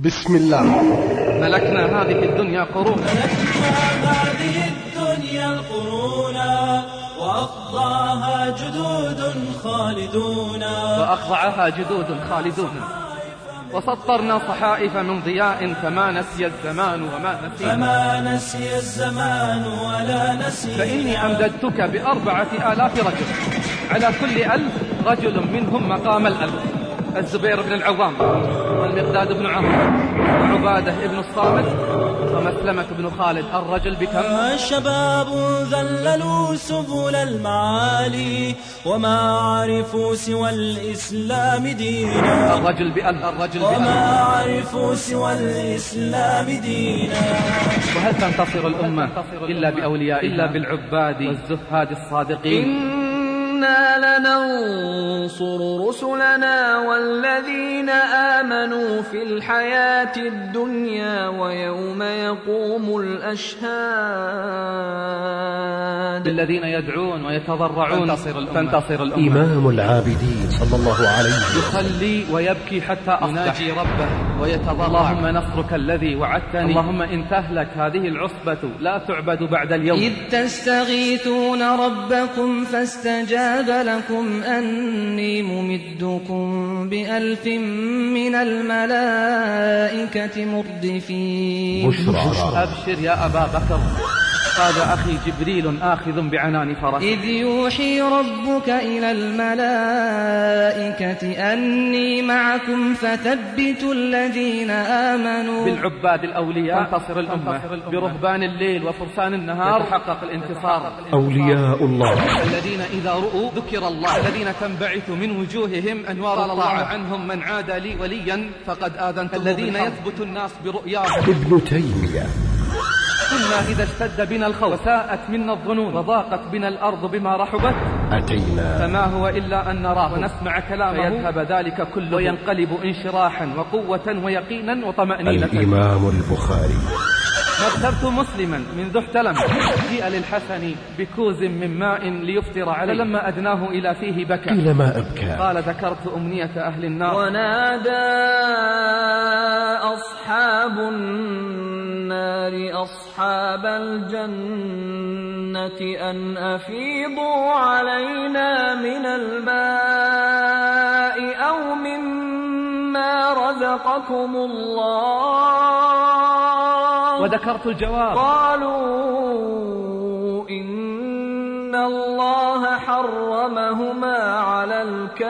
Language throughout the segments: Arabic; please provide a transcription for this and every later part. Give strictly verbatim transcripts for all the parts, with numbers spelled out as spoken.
بسم الله. ملكنا هذه الدنيا قرونا، ملكنا هذه الدنيا قرونا، وأخضعها جدود خالدون، وأخضعها جدود خالدون، وسطرنا صحائف من ضياء فما نسي الزمان وما نسينا، فما نسي الزمان ولا نسينا. فإني أمددتك بأربعة آلاف رجل، على كل ألف رجل منهم مقام الألف. الزبير بن العوام، والمقداد بن عمرو، وعبادة بن الصامت، ومسلمة بن خالد. الرجل بكم؟ الشباب ذللوا سبل المعالي، وما عرفوا سوى الإسلام دينا. الرجل بألف، الرجل بألف، وما عرفوا سوى الإسلام دينا. وهل تنتصر الأمة إلا بأوليائها، إلا بالعباد والزهاد الصادقين؟ إنا لننصر رسلنا والذين آمنوا في الحياة الدنيا ويوم يقوم الأشهاد. الذين يدعون ويتضرعون تنتصر الأمة, تنتصر الأمة. إمام العابدين صلى الله عليه وسلم يصلي ويبكي حتى أصبح، يناجي ربه ويتضرع. اللهم نصرك الذي وعدتني، اللهم إن تهلك هذه العصبة لا تعبد بعد اليوم. إذ تستغيثون ربكم فاستجاب لكم أني ممدكم بألف من الملائكة مردفين. بشرى. أبشر يا أبا بكر، هذا أخي جبريل آخذ بعنان فرس. إذ يوحي ربك إلى الملائكة أني معكم فثبتوا الذين آمنوا. بالعباد الأولياء تنتصر الأمة، برهبان الليل وفرسان النهار يتحقق الانتصار. أولياء الله الذين إذا رؤوا ذكر الله، الذين تنبعث من وجوههم أنوار الله. عنهم من عاد لي وليا فقد آذنته. الذين يثبت الناس برؤياهم. ابن تيمية. كنا إذا اشتد بنا الخوف وساءت منا الظنون وضاقت بنا الأرض بما رحبت أتينا، فما هو إلا أن نراه ونسمع كلامه فيذهب ذلك كله وينقلب انشراحا وقوة ويقينا وطمأنينة. الإمام البخاري. نبترت مسلما منذ احتلم، جيء للحسن بكوز من ماء ليفطر عليه، فلما أدناه إلى فيه بكى. قيل ما أبكى؟ قال ذكرت أمنية أهل النار. ونادى أصحاب النار أصحاب الجنة أن أفيضوا علينا من الماء أو مما رزقكم الله. وذكرت الجواب. قالوا إن الله حرمهما على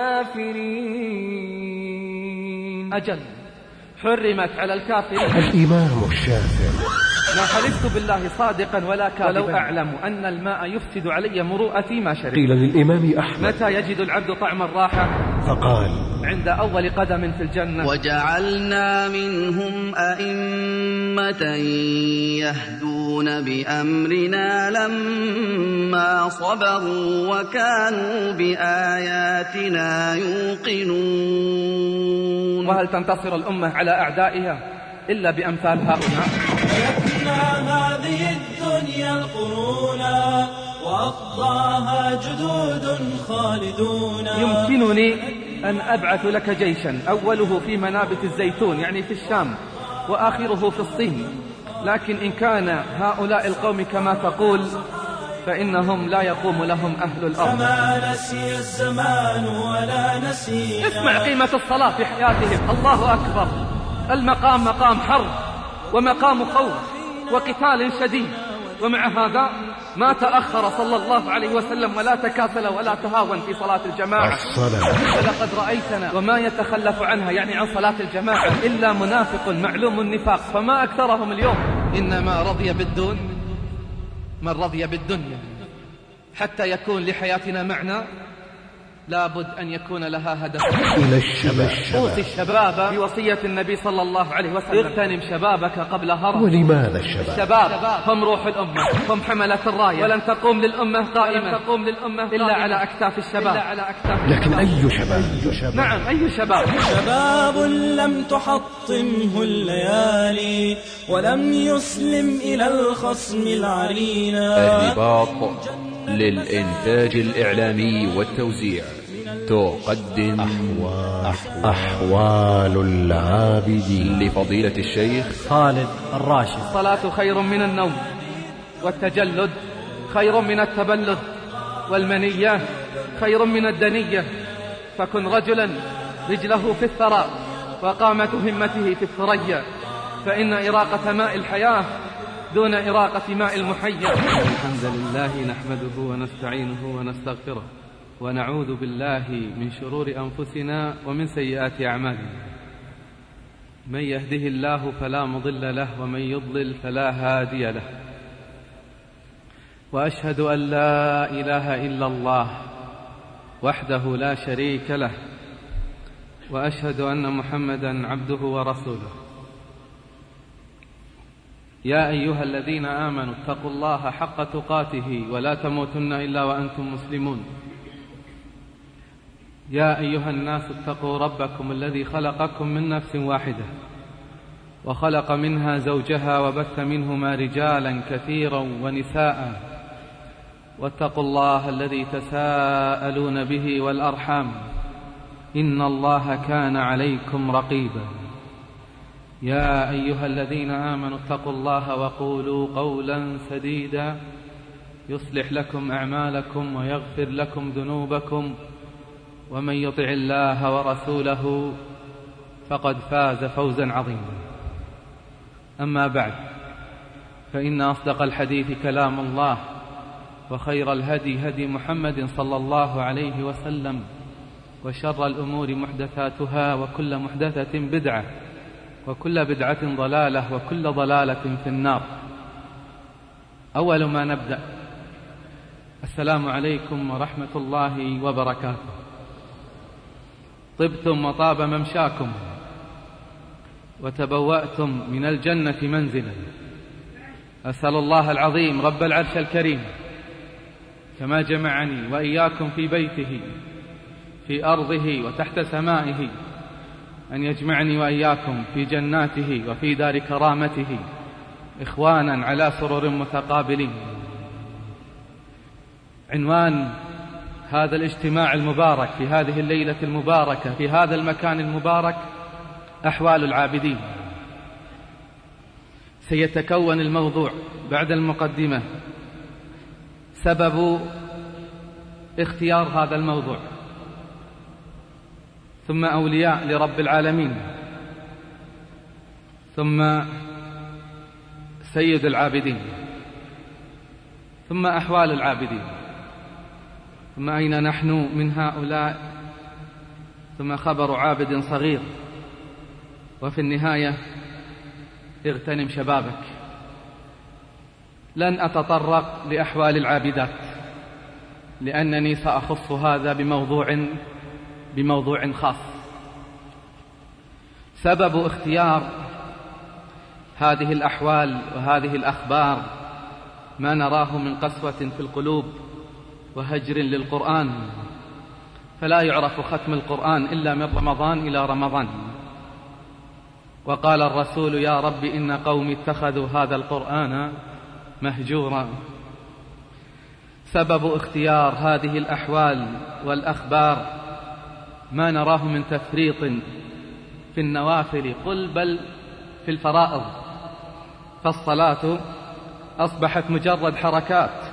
الكافرين. أجل، حرمت على الكافرين. الإمام الشافعي. ما حلفت بالله صادقا ولا كاذبا، ولو أعلم أن الماء يفسد علي مروءتي ما شربت. قيل للإمام أحمد. متى يجد العبد طعم الراحة؟ فقال عند أول قدم في الجنة. وجعلنا منهم أئمة يهدون بأمرنا لما صبروا وكانوا بآياتنا يوقنون. وهل تنتصر الأمة على أعدائها إلا بأمثال هؤلاء؟ ملكنا هذه الدنيا القرونا، وأخضعها جدود خالدون. يمكنني أن أبعث لك جيشا أوله في منابت الزيتون يعني في الشام، وآخره في الصين، لكن إن كان هؤلاء القوم كما تقول فإنهم لا يقوم لهم أهل الأرض. فما نسي الزمان ولا نسينا. اسمع قيمة الصلاة في حياتهم. الله أكبر. المقام مقام حرب ومقام خوف وقتال شديد، ومع هذا ما تأخر صلى الله عليه وسلم ولا تكاسل ولا تهاون في صلاة الجماعة. الصلاة. ولقد رأيتنا وما يتخلف عنها يعني عن صلاة الجماعة إلا منافق معلوم النفاق، فما أكثرهم اليوم. إنما رضي بالدون من رضي بالدنيا. حتى يكون لحياتنا معنى لابد أن يكون لها هدف. إلى الشباب. أوصي الشباب بوصية النبي صلى الله عليه وسلم: اغتنم شبابك قبل هرم. ولماذا الشباب؟ الشباب هم روح الأمة، هم حملة الراية، ولن تقوم للأمة قائمة تقوم للأمة إلا على أكتاف الشباب. لكن أي شباب؟ نعم، أي شباب؟ شباب لم تحطمه الليالي ولم يسلم إلى الخصم العرينا. الرباط للإنتاج الإعلامي والتوزيع. تقدم أحوال, أحوال العابدين لفضيلة الشيخ خالد الراشد. الصلاة خير من النوم، والتجلد خير من التبلد، والمنية خير من الدنية. فكن رجلا رجله في الثرى وقامة همته في الثريا، فإن إراقة ماء الحياة دون إراقة ماء المحيا. الحمد لله نحمده ونستعينه ونستغفره، ونعوذ بالله من شرور أنفسنا ومن سيئات أعمالنا. من يهده الله فلا مضل له، ومن يضلل فلا هادي له. وأشهد أن لا إله إلا الله وحده لا شريك له، وأشهد أن محمدا عبده ورسوله. يا أيها الذين آمنوا اتقوا الله حق تقاته ولا تموتن إلا وأنتم مسلمون. يا أيها الناس اتقوا ربكم الذي خلقكم من نفس واحدة وخلق منها زوجها وبث منهما رجالا كثيرا ونساء، واتقوا الله الذي تساءلون به والأرحام، إن الله كان عليكم رقيبا. يا أيها الذين آمنوا اتقوا الله وقولوا قولا سديدا يصلح لكم أعمالكم ويغفر لكم ذنوبكم، ومن يطع الله ورسوله فقد فاز فوزا عظيما. أما بعد، فإن أصدق الحديث كلام الله، وخير الهدي هدي محمد صلى الله عليه وسلم، وشر الأمور محدثاتها، وكل محدثة بدعة، وكل بدعة ضلالة، وكل ضلالة في النار. أول ما نبدأ، السلام عليكم ورحمة الله وبركاته. طبتم وطاب ممشاكم، وتبوأتم من الجنة منزلا. أسأل الله العظيم رب العرش الكريم كما جمعني وإياكم في بيته في أرضه وتحت سمائه، أن يجمعني وإياكم في جناته وفي دار كرامته، إخوانا على سرر متقابلين. عنوان هذا الاجتماع المبارك في هذه الليلة المباركة في هذا المكان المبارك أحوال العابدين. سيتكون الموضوع بعد المقدمة سبب اختيار هذا الموضوع، ثم أولياء لرب العالمين، ثم سيد العابدين، ثم أحوال العابدين، ثم أين نحن من هؤلاء، ثم خبر عابد صغير، وفي النهاية اغتنم شبابك. لن أتطرق لأحوال العابدات، لأنني سأخص هذا بموضوع بموضوع خاص. سبب اختيار هذه الأحوال وهذه الأخبار ما نراه من قسوة في القلوب وهجر للقرآن، فلا يعرف ختم القرآن إلا من رمضان إلى رمضان. وقال الرسول: يا رب إن قومي اتخذوا هذا القرآن مهجورا. سبب اختيار هذه الأحوال والأخبار ما نراه من تفريط في النوافل، قل بل في الفرائض. فالصلاة أصبحت مجرد حركات،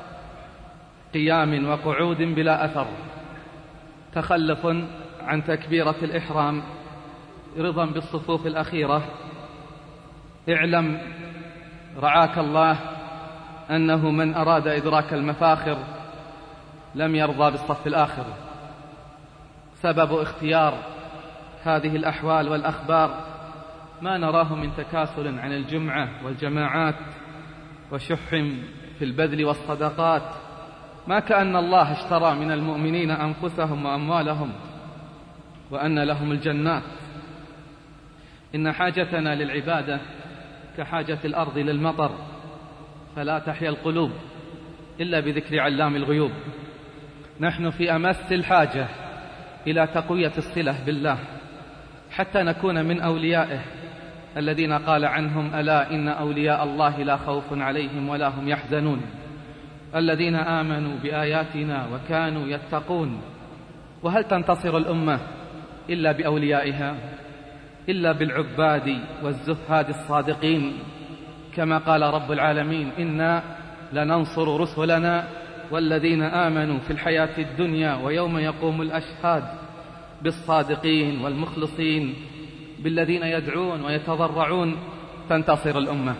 قيام وقعود بلا أثر، تخلف عن تكبيرة الإحرام، رضا بالصفوف الأخيرة. اعلم رعاك الله أنه من أراد إدراك المفاخر لم يرضى بالصف الآخر. سبب اختيار هذه الأحوال والأخبار ما نراه من تكاسل عن الجمعة والجماعات، وشح في البذل والصدقات، ما كأن الله اشترى من المؤمنين أنفسهم وأموالهم وأن لهم الجنات. إن حاجتنا للعبادة كحاجة الأرض للمطر، فلا تحيا القلوب إلا بذكر علام الغيوب. نحن في أمس الحاجة إلى تقوية الصلة بالله حتى نكون من أوليائه الذين قال عنهم: ألا إن أولياء الله لا خوف عليهم ولا هم يحزنون، الذين آمنوا بآياتنا وكانوا يتقون. وهل تنتصر الأمة إلا بأوليائها، إلا بالعباد والزهاد الصادقين؟ كما قال رب العالمين: إنا لننصر رسلنا والذين آمنوا في الحياة الدنيا ويوم يقوم الأشهاد، بالصادقين والمخلصين، بالذين يدعون ويتضرعون تنتصر الأمة.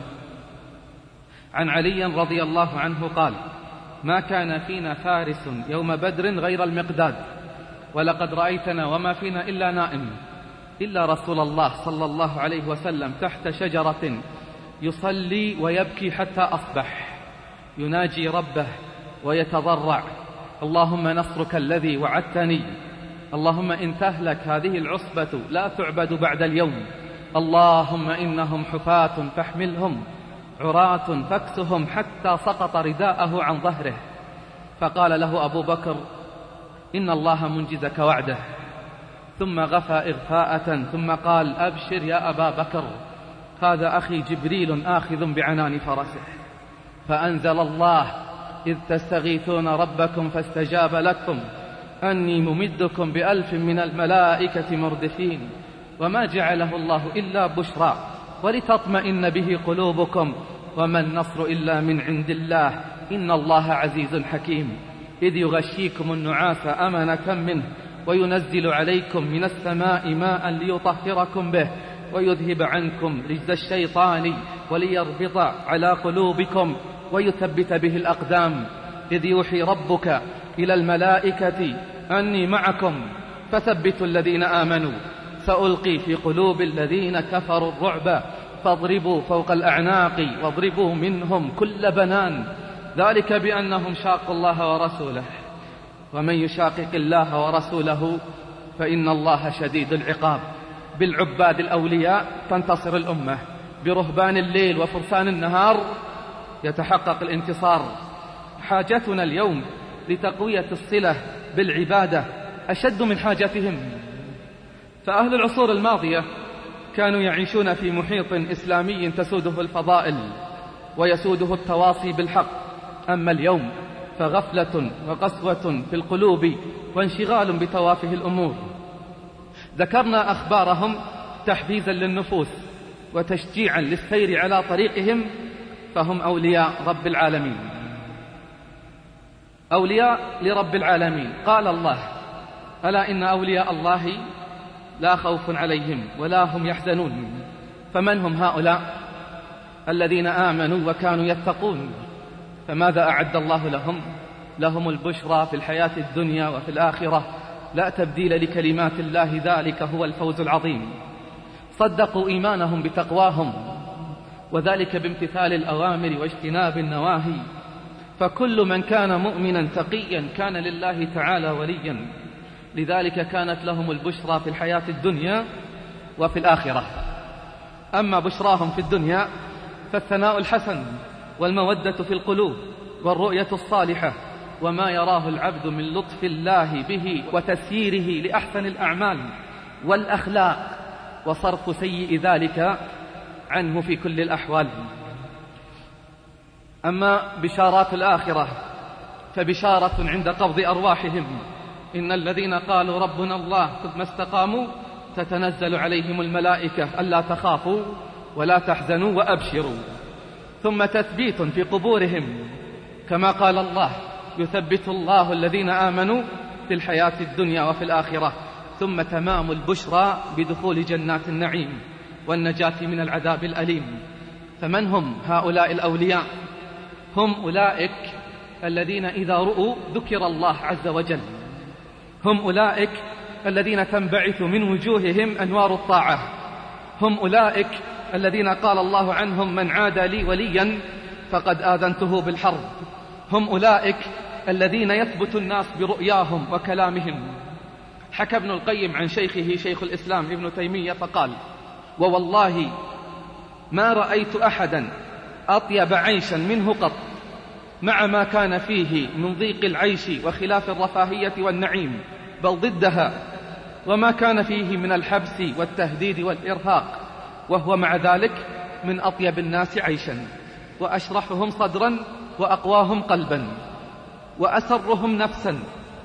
عن علي رضي الله عنه قال: ما كان فينا فارس يوم بدر غير المقداد، ولقد رأيتنا وما فينا إلا نائم، إلا رسول الله صلى الله عليه وسلم تحت شجرة يصلي ويبكي حتى أصبح، يناجي ربه ويتضرع: اللهم نصرك الذي وعدتني، اللهم إن تهلك هذه العصبة لا تعبد بعد اليوم، اللهم إنهم حفاة فاحملهم، عراة فاكسهم، حتى سقط رداءه عن ظهره. فقال له أبو بكر: إن الله منجزك وعده. ثم غفى إغفاءة ثم قال: أبشر يا أبا بكر، هذا أخي جبريل آخذ بعنان فرسه. فأنزل الله: إذ تستغيثون ربكم فاستجاب لكم أني ممدكم بألف من الملائكة مردفين، وما جعله الله إلا بشرى ولتطمئن به قلوبكم، وما النصر إلا من عند الله، إن الله عزيز حكيم. إذ يغشيكم النعاس أمنة منه وينزل عليكم من السماء ماء ليطهركم به ويذهب عنكم رجز الشيطان وليربط على قلوبكم ويثبت به الأقدام. إذ يوحي ربك إلى الملائكة أني معكم فثبتوا الذين آمنوا، سألقي في قلوب الذين كفروا الرعب فاضربوا فوق الأعناق واضربوا منهم كل بنان، ذلك بأنهم شاقوا الله ورسوله، ومن يشاقق الله ورسوله فإن الله شديد العقاب. بالعباد الأولياء تنتصر الأمة، برهبان الليل وفرسان النهار يتحقق الانتصار. حاجتنا اليوم لتقوية الصلة بالعبادة أشد من حاجتهم. فأهل العصور الماضية كانوا يعيشون في محيط إسلامي تسوده الفضائل ويسوده التواصي بالحق، أما اليوم فغفلة وقسوة في القلوب وانشغال بتوافه الأمور. ذكرنا أخبارهم تحفيزا للنفوس وتشجيعا للسير على طريقهم، فهم أولياء رب العالمين، أولياء لرب العالمين. قال الله: ألا إن أولياء الله لا خوف عليهم ولا هم يحزنون. فمن هم هؤلاء؟ الذين آمنوا وكانوا يتقون. فماذا أعد الله لهم؟ لهم البشرى في الحياة الدنيا وفي الآخرة، لا تبديل لكلمات الله، ذلك هو الفوز العظيم. صدقوا إيمانهم بتقواهم، وذلك بامتثال الأوامر واجتناب النواهي. فكل من كان مؤمنا تقيا كان لله تعالى وليا، لذلك كانت لهم البشرى في الحياة الدنيا وفي الآخرة. أما بشراهم في الدنيا فالثناء الحسن والمودة في القلوب والرؤية الصالحة، وما يراه العبد من لطف الله به وتسييره لأحسن الأعمال والأخلاق وصرف سيء ذلك عنه في كل الأحوال. أما بشارات الآخرة فبشارة عند قبض أرواحهم: إن الذين قالوا ربنا الله ثم استقاموا تتنزل عليهم الملائكة ألا تخافوا ولا تحزنوا وأبشروا. ثم تثبيت في قبورهم، كما قال الله: يثبت الله الذين آمنوا في الحياة الدنيا وفي الآخرة. ثم تمام البشرى بدخول جنات النعيم والنجاة من العذاب الأليم. فمن هم هؤلاء الأولياء؟ هم أولئك الذين إذا رؤوا ذكر الله عز وجل، هم أولئك الذين تنبعث من وجوههم أنوار الطاعة، هم أولئك الذين قال الله عنهم: من عاد لي وليا فقد آذنته بالحرب. هم أولئك الذين يثبت الناس برؤياهم وكلامهم. حكى ابن القيم عن شيخه شيخ الإسلام ابن تيمية فقال: ووالله ما رأيت أحدا أطيب عيشا منه قط، مع ما كان فيه من ضيق العيش وخلاف الرفاهية والنعيم، بل ضدها، وما كان فيه من الحبس والتهديد والإرهاق، وهو مع ذلك من أطيب الناس عيشا، وأشرحهم صدرا، وأقواهم قلبا، وأسرهم نفسا،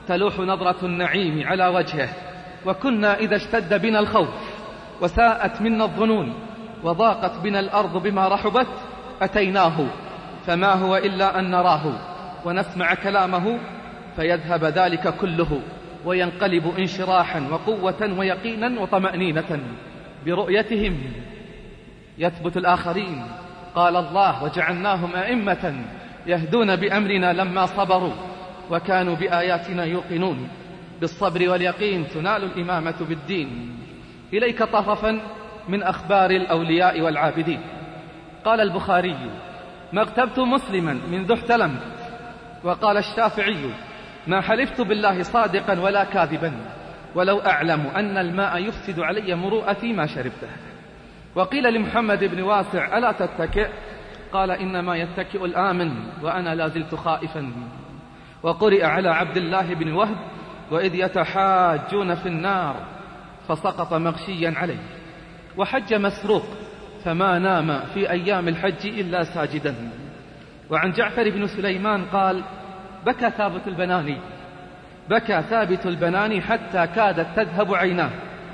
تلوح نظرة النعيم على وجهه، وكنا إذا اشتد بنا الخوف وساءت منا الظنون وضاقت بنا الأرض بما رحبت أتيناه، فما هو إلا أن نراه ونسمع كلامه فيذهب ذلك كله، وينقلب انشراحا وقوة ويقينا وطمأنينة برؤيتهم يثبت الآخرين. قال الله: وجعلناهم أئمة يهدون بأمرنا لما صبروا وكانوا بآياتنا يوقنون. بالصبر واليقين تنال الإمامة بالدين. إليك طرفا من أخبار الأولياء والعابدين. قال البخاري: ما اغتبت مسلما منذ احتلمت. وقال الشافعي: ما حلفت بالله صادقا ولا كاذبا، ولو أعلم أن الماء يفسد علي مروءتي ما شربته. وقيل لمحمد بن واسع: ألا تتكئ؟ قال: إنما يتكئ الآمن وأنا لا زلت خائفا. وقرئ على عبد الله بن وهب: وإذ يتحاجون في النار فسقط مغشيا عليه. وحج مسروق فما نام في أيام الحج إلا ساجدا. وعن جعفر بن سليمان قال: بكى ثابت البناني بكى ثابت البناني حتى كادت تذهب عيناه،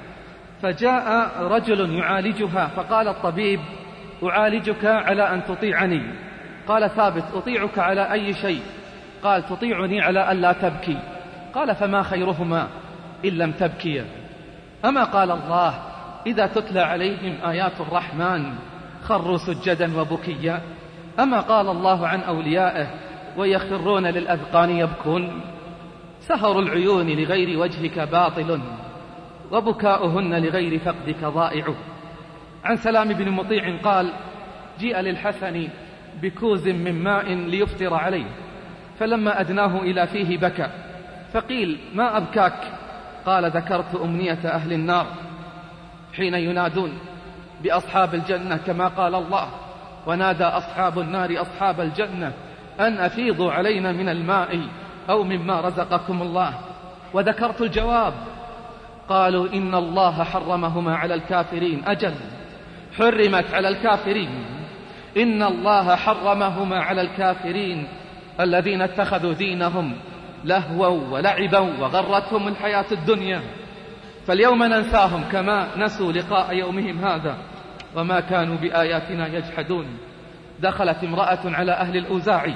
فجاء رجل يعالجها فقال الطبيب: أعالجك على أن تطيعني. قال ثابت: أطيعك على أي شيء؟ قال: تطيعني على أن لا تبكي. قال: فما خيرهما إن لم تبكي؟ أما قال الله: إذا تتلى عليهم آيات الرحمن خروا سجدا وبكيا؟ أما قال الله عن أوليائه: ويخرون للأذقان يبكون؟ سهر العيون لغير وجهك باطل وبكاؤهن لغير فقدك ضائع. عن سلام بن مطيع قال: جيء للحسن بكوز من ماء ليفطر عليه، فلما أدناه إلى فيه بكى، فقيل: ما أبكاك؟ قال: ذكرت أمنية أهل النار حين ينادون بأصحاب الجنة كما قال الله: ونادى أصحاب النار أصحاب الجنة أن أفيضوا علينا من الماء أو مما رزقكم الله. وذكرت الجواب، قالوا: إن الله حرمهما على الكافرين. أجل، حرمت على الكافرين. إن الله حرمهما على الكافرين الذين اتخذوا دينهم لهوا ولعبا وغرتهم الحياة الدنيا، فاليوم ننساهم كما نسوا لقاء يومهم هذا وما كانوا بآياتنا يجحدون. دخلت امرأة على أهل الأوزاعي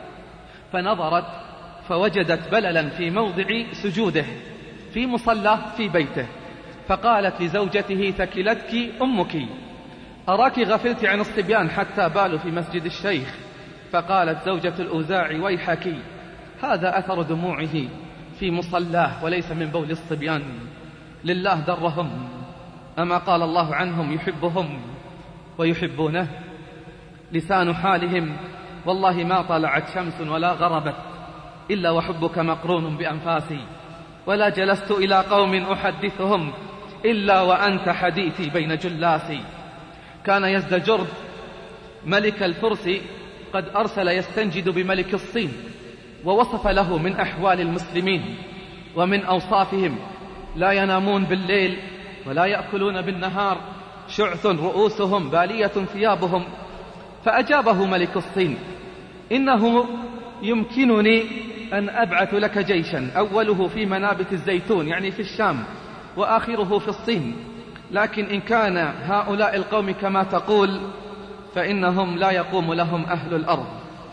فنظرت فوجدت بللا في موضع سجوده في مصلى في بيته، فقالت لزوجته: ثكلتك أمك، أراك غفلت عن الصبيان حتى بالوا في مسجد الشيخ. فقالت زوجة الأوزاعي: ويحك، هذا أثر دموعه في مصلاه وليس من بول الصبيان، لله درهم. أما قال الله عنهم: يحبهم ويحبونه. لسان حالهم: والله ما طلعت شمس ولا غربت إلا وحبك مقرون بأنفاسي، ولا جلست إلى قوم أحدثهم إلا وأنت حديثي بين جلاسي. كان يزدجرد ملك الفرس قد أرسل يستنجد بملك الصين، ووصف له من أحوال المسلمين ومن أوصافهم: لا ينامون بالليل ولا يأكلون بالنهار، شعث رؤوسهم بالية ثيابهم. فأجابه ملك الصين: إنه يمكنني أن أبعث لك جيشا أوله في منابت الزيتون يعني في الشام وآخره في الصين، لكن إن كان هؤلاء القوم كما تقول فإنهم لا يقوم لهم أهل الأرض،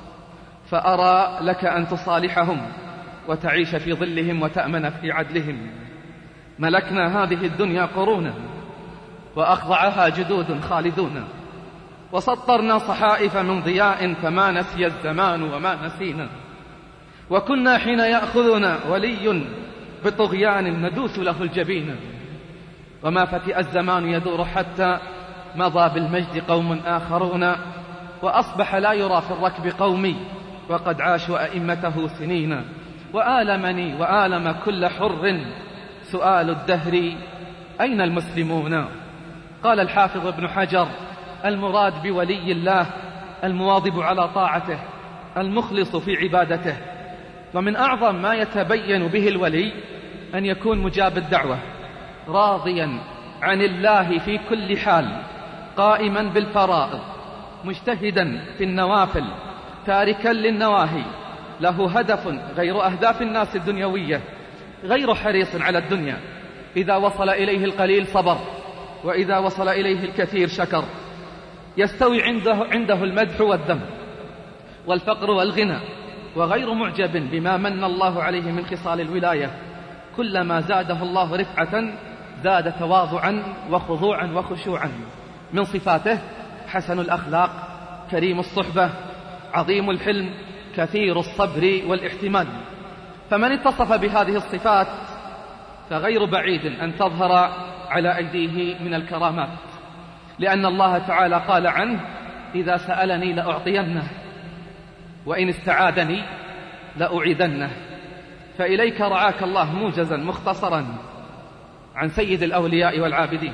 فأرى لك أن تصالحهم وتعيش في ظلهم وتأمن في عدلهم. ملكنا هذه الدنيا قرونا وأخضعها جدود خالدون، وسطرنا صحائف من ضياء فما نسي الزمان وما نسينا، وكنا حين يأخذنا ولي بطغيان ندوس له الجبين. وما فتئ الزمان يدور حتى مضى بالمجد قوم آخرون، وأصبح لا يرى في الركب قومي وقد عاشوا أئمته سنين. وآلمني وآلم كل حر سؤال الدهر: أين المسلمون؟ قال الحافظ ابن حجر: المراد بولي الله المواظب على طاعته المخلص في عبادته. ومن أعظم ما يتبين به الولي أن يكون مجاب الدعوة، راضيا عن الله في كل حال، قائما بالفرائض، مجتهدا في النوافل، تاركا للنواهي، له هدف غير أهداف الناس الدنيوية، غير حريص على الدنيا. إذا وصل إليه القليل صبر، وإذا وصل إليه الكثير شكر. يستوي عنده, عنده المدح والذم والفقر والغنى، وغير معجب بما من الله عليه من خصال الولاية. كلما زاده الله رفعة زاد تواضعا وخضوعا وخشوعا. من صفاته حسن الأخلاق، كريم الصحبة، عظيم الحلم، كثير الصبر والاحتمال. فمن اتصف بهذه الصفات فغير بعيد أن تظهر على أيديه من الكرامات، لأن الله تعالى قال عنه: إذا سألني لأعطينه، وإن استعاذني لأعيذنه. فإليك رعاك الله موجزا مختصرا عن سيد الأولياء والعابدين.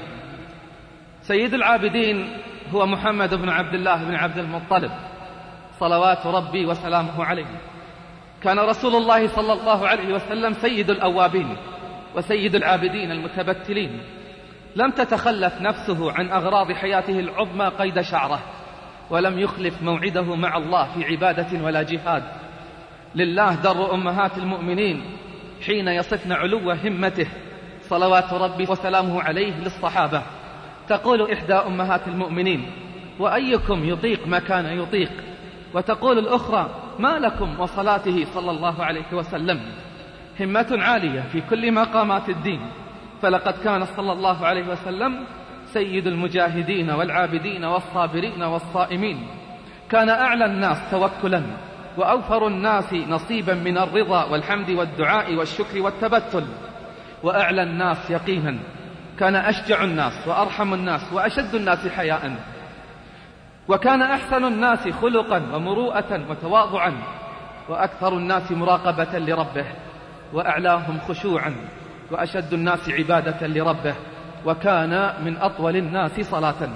سيد العابدين هو محمد بن عبد الله بن عبد المطلب صلوات ربي وسلامه عليه. كان رسول الله صلى الله عليه وسلم سيد الأوابين وسيد العابدين المتبتلين. لم تتخلف نفسه عن أغراض حياته العظمى قيد شعره، ولم يخلف موعده مع الله في عبادة ولا جهاد. لله در أمهات المؤمنين حين يصفن علو همته صلوات ربي وسلامه عليه للصحابة. تقول إحدى أمهات المؤمنين: وأيكم يطيق ما كان يطيق؟ وتقول الأخرى: ما لكم وصلاته صلى الله عليه وسلم؟ همة عالية في كل مقامات الدين. فلقد كان صلى الله عليه وسلم سيد المجاهدين والعابدين والصابرين والصائمين. كان أعلى الناس توكلا، وأوفر الناس نصيبا من الرضا والحمد والدعاء والشكر والتبتل، وأعلى الناس يقينا. كان أشجع الناس وأرحم الناس وأشد الناس حياء، وكان أحسن الناس خلقا ومروءة وتواضعا، وأكثر الناس مراقبة لربه، وأعلاهم خشوعا، وأشد الناس عبادة لربه، وكان من أطول الناس صلاة.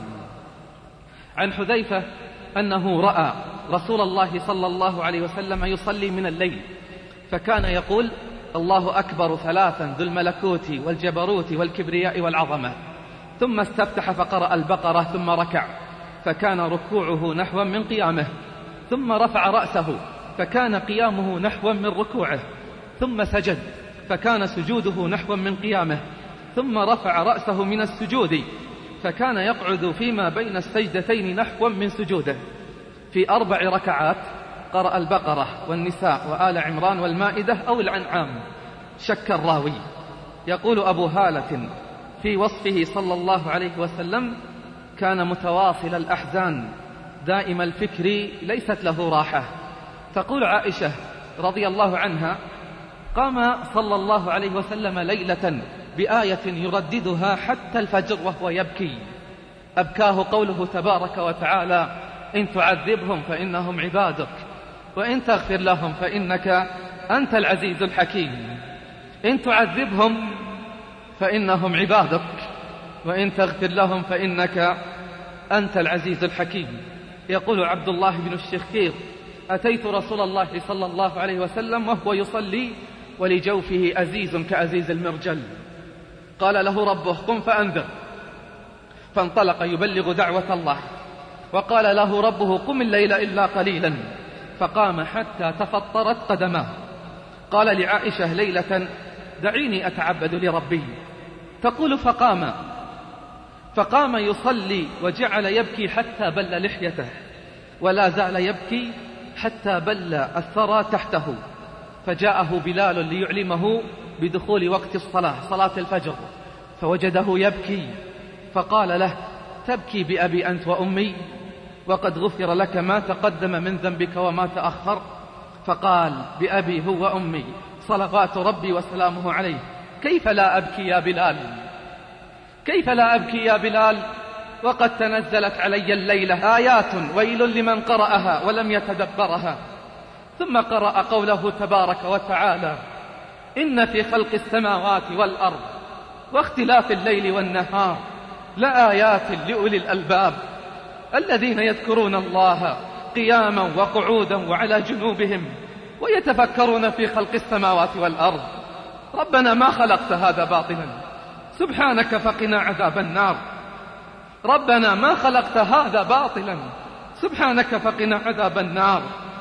عن حذيفة أنه رأى رسول الله صلى الله عليه وسلم يصلي من الليل، فكان يقول: الله أكبر ثلاثا ذو الملكوت والجبروت والكبرياء والعظمة. ثم استفتح فقرأ البقرة، ثم ركع، فكان ركوعه نحوا من قيامه، ثم رفع رأسه، فكان قيامه نحوا من ركوعه، ثم سجد، فكان سجوده نحوا من قيامه، ثم رفع رأسه من السجود، فكان يقعد فيما بين السجدتين نحوا من سجوده. في أربع ركعات قرأ البقرة والنساء وآل عمران والمائدة أو الأنعام. شك الراوي. يقول أبو هالة في وصفه صلى الله عليه وسلم: كان متواصل الأحزان دائم الفكر ليست له راحة. تقول عائشة رضي الله عنها: قام صلى الله عليه وسلم ليلة بآية يرددها حتى الفجر وهو يبكي. أبكاه قوله تبارك وتعالى: إن تعذبهم فإنهم عبادك، وإن تغفر لهم فإنك أنت العزيز الحكيم. إن تعذبهم فإنهم عبادك، وإن تغفر لهم فإنك أنت العزيز الحكيم. يقول عبد الله بن الشخير: أتيت رسول الله صلى الله عليه وسلم وهو يصلي ولجوفه أزيز كأزيز المرجل. قال له ربه: قم فأنذر. فانطلق يبلغ دعوة الله. وقال له ربه: قم الليل إلا قليلا. فقام حتى تفطرت قدماه. قال لعائشة ليلة: دعيني أتعبد لربي. تقول: فقام فقام يصلي وجعل يبكي حتى بل لحيته، ولا زال يبكي حتى بل الثرى تحته. فجاءه بلال ليعلمه بدخول وقت الصلاة، صلاة الفجر، فوجده يبكي، فقال له: تبكي بأبي أنت وأمي وقد غفر لك ما تقدم من ذنبك وما تأخر؟ فقال: بأبي هو وأمي صلوات ربي وسلامه عليه. كيف لا أبكي يا بلال؟ كيف لا أبكي يا بلال وقد تنزلت علي الليلة آيات ويل لمن قرأها ولم يتدبرها. ثم قرأ قوله تبارك وتعالى: إن في خلق السماوات والأرض واختلاف الليل والنهار لآيات لأولي الألباب الذين يذكرون الله قياما وقعودا وعلى جنوبهم ويتفكرون في خلق السماوات والأرض. ربنا ما خلقت هذا باطلا سبحانك فقنا عذاب النار. ربنا ما خلقت هذا باطلا سبحانك فقنا عذاب النار.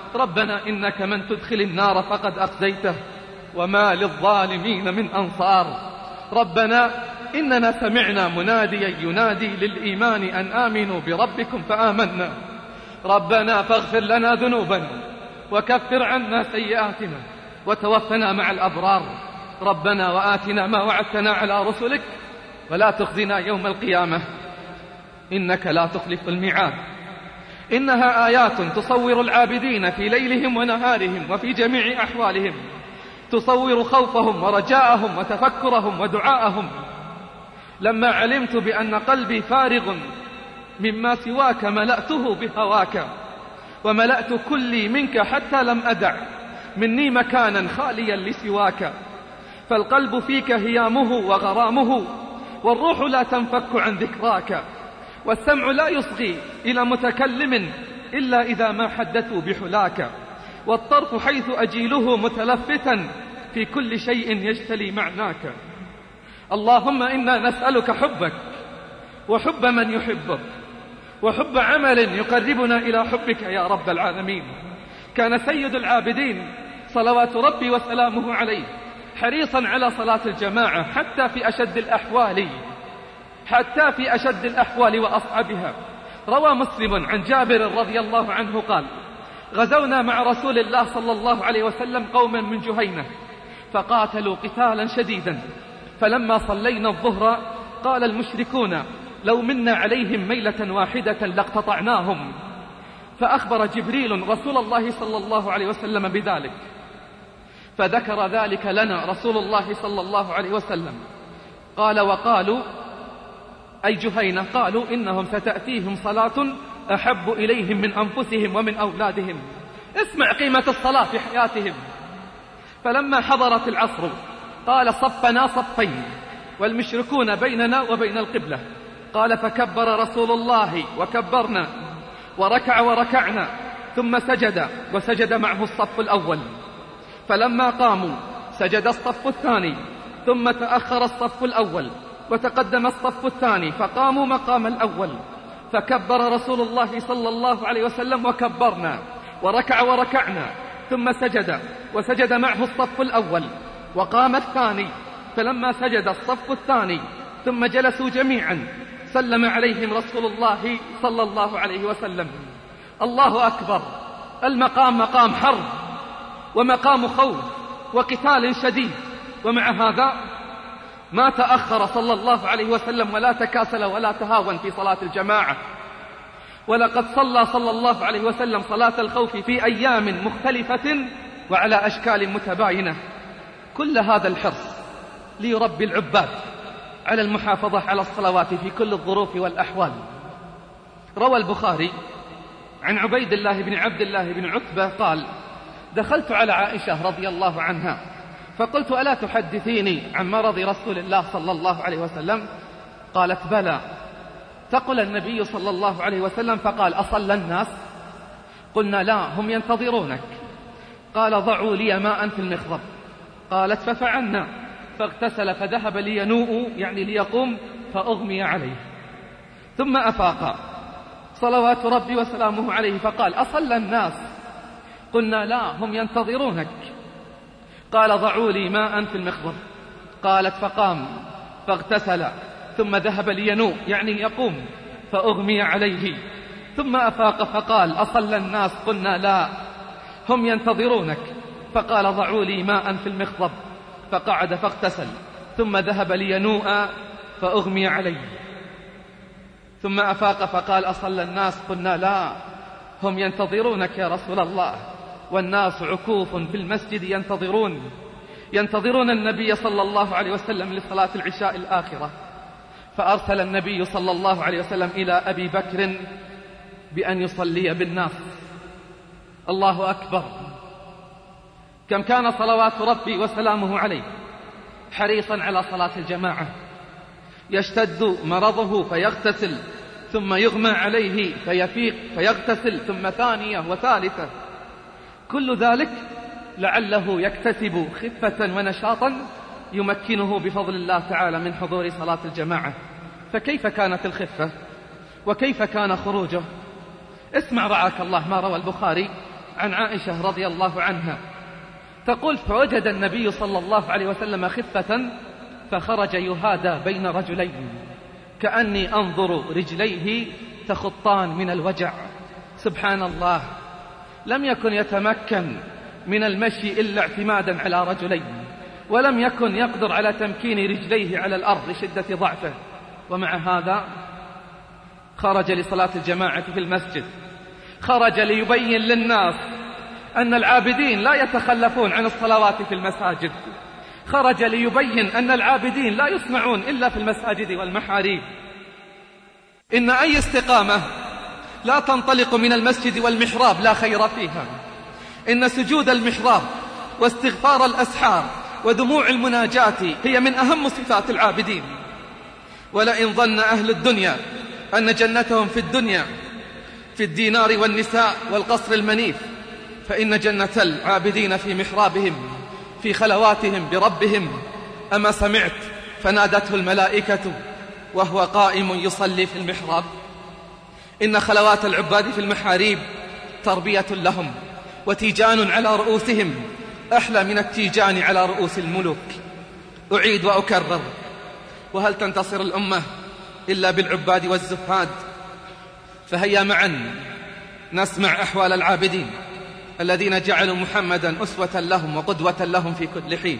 ربنا إنك من تدخل النار فقد أخزيته وما للظالمين من أنصار. ربنا إننا سمعنا مناديا ينادي للإيمان أن آمنوا بربكم فآمنا. ربنا فاغفر لنا ذنوبنا وكفر عنا سيئاتنا وتوفنا مع الأبرار. ربنا وآتنا ما وعدتنا على رسلك ولا تخزنا يوم القيامة إنك لا تخلف الميعاد. إنها آيات تصور العابدين في ليلهم ونهارهم وفي جميع أحوالهم، تصور خوفهم ورجاءهم وتفكرهم ودعاءهم. لما علمت بأن قلبي فارغ مما سواك ملأته بهواك، وملأت كلي منك حتى لم أدع مني مكانا خاليا لسواك. فالقلب فيك هيامه وغرامه، والروح لا تنفك عن ذكراك، والسمع لا يصغي إلى متكلم إلا إذا ما حدثوا بحلاك، والطرف حيث أجيله متلفتا في كل شيء يجتلي معناك. اللهم إنا نسألك حبك وحب من يحبك وحب عمل يقربنا إلى حبك يا رب العالمين. كان سيد العابدين صلوات ربي وسلامه عليه حريصا على صلاة الجماعة حتى في أشد الأحوال حتى في أشد الأحوال وأصعبها. روى مسلم عن جابر رضي الله عنه قال: غزونا مع رسول الله صلى الله عليه وسلم قوما من جهينة فقاتلوا قتالا شديدا، فلما صلينا الظهر قال المشركون: لو منا عليهم ميلة واحدة لاقتطعناهم. فأخبر جبريل رسول الله صلى الله عليه وسلم بذلك، فذكر ذلك لنا رسول الله صلى الله عليه وسلم. قال: وقالوا أي جهينة قالوا إنهم ستأتيهم صلاة أحب إليهم من أنفسهم ومن أولادهم. اسمع قيمة الصلاة في حياتهم. فلما حضرت العصر قال: صفنا صفين والمشركون بيننا وبين القبلة. قال: فكبر رسول الله وكبرنا، وركع وركعنا، ثم سجد وسجد معه الصف الأول. فلما قاموا سجد الصف الثاني، ثم تأخر الصف الأول وتقدم الصف الثاني، فقاموا مقام الأول. فكبر رسول الله صلى الله عليه وسلم وكبرنا، وركع وركعنا، ثم سجد وسجد معه الصف الأول، وقام الثاني. فلما سجد الصف الثاني ثم جلسوا جميعا سلم عليهم رسول الله صلى الله عليه وسلم. الله أكبر. المقام مقام حرب ومقام خوف وقتال شديد، ومع هذا ما تأخر صلى الله عليه وسلم ولا تكاسل ولا تهاون في صلاة الجماعة. ولقد صلى صلى الله عليه وسلم صلاة الخوف في أيام مختلفة وعلى أشكال متباينة. كل هذا الحرص ليربي العباد على المحافظة على الصلوات في كل الظروف والأحوال. روى البخاري عن عبيد الله بن عبد الله بن عتبة قال: دخلت على عائشة رضي الله عنها فقلت: ألا تحدثيني عن مرض رسول الله صلى الله عليه وسلم؟ قالت: بلى. تقل النبي صلى الله عليه وسلم فقال: أصلى الناس؟ قلنا: لا، هم ينتظرونك. قال: ضعوا لي ماء في المخضب. قالت: ففعلنا، فاغتسل فذهب لينوء يعني ليقوم، فأغمي عليه. ثم أفاق صلوات ربي وسلامه عليه فقال: أصلى الناس؟ قلنا: لا، هم ينتظرونك. قال: ضعوا لي ماء في المخضب. قالت: فقام فاغتسل ثم ذهب لينوء يعني يقوم، فأغمي عليه. ثم أفاق فقال: أصلى الناس؟ قلنا: لا، هم ينتظرونك. فقال: ضعوا لي ماء في المخضب. فقعد فاغتسل ثم ذهب لينوء فأغمي عليه. ثم أفاق فقال: أصلى الناس؟ قلنا: لا، هم ينتظرونك يا رسول الله. والناس عكوف في المسجد ينتظرون ينتظرون النبي صلى الله عليه وسلم لصلاة العشاء الآخرة. فأرسل النبي صلى الله عليه وسلم إلى أبي بكر بأن يصلي بالناس. الله أكبر. كم كان صلوات ربي وسلامه عليه حريصا على صلاة الجماعة. يشتد مرضه فيغتسل ثم يغمى عليه فيفيق فيغتسل ثم ثانية وثالثة، كل ذلك لعله يكتسب خفة ونشاطا يمكنه بفضل الله تعالى من حضور صلاة الجماعة. فكيف كانت الخفة وكيف كان خروجه؟ اسمع رعاك الله ما روى البخاري عن عائشة رضي الله عنها تقول: فوجد النبي صلى الله عليه وسلم خفة فخرج يهادى بين رجلين كأني أنظر رجليه تخطان من الوجع. سبحان الله، لم يكن يتمكن من المشي إلا اعتمادا على رجلين، ولم يكن يقدر على تمكين رجليه على الأرض لشدة ضعفه، ومع هذا خرج لصلاة الجماعة في المسجد، خرج ليبين للناس أن العابدين لا يتخلفون عن الصلوات في المساجد، خرج ليبين أن العابدين لا يصنعون إلا في المساجد والمحاريب، إن أي استقامة لا تنطلق من المسجد والمحراب لا خير فيها، إن سجود المحراب واستغفار الأسحار ودموع المناجاة هي من أهم صفات العابدين. ولئن ظن أهل الدنيا أن جنتهم في الدنيا في الدينار والنساء والقصر المنيف، فإن جنة العابدين في محرابهم في خلواتهم بربهم. أما سمعت فنادته الملائكة وهو قائم يصلي في المحراب؟ إن خلوات العباد في المحاريب تربية لهم وتيجان على رؤوسهم أحلى من التيجان على رؤوس الملوك. أعيد وأكرر: وهل تنتصر الأمة إلا بالعباد والزهاد؟ فهيا معا نسمع أحوال العابدين الذين جعلوا محمدا أسوة لهم وقدوة لهم في كل حين.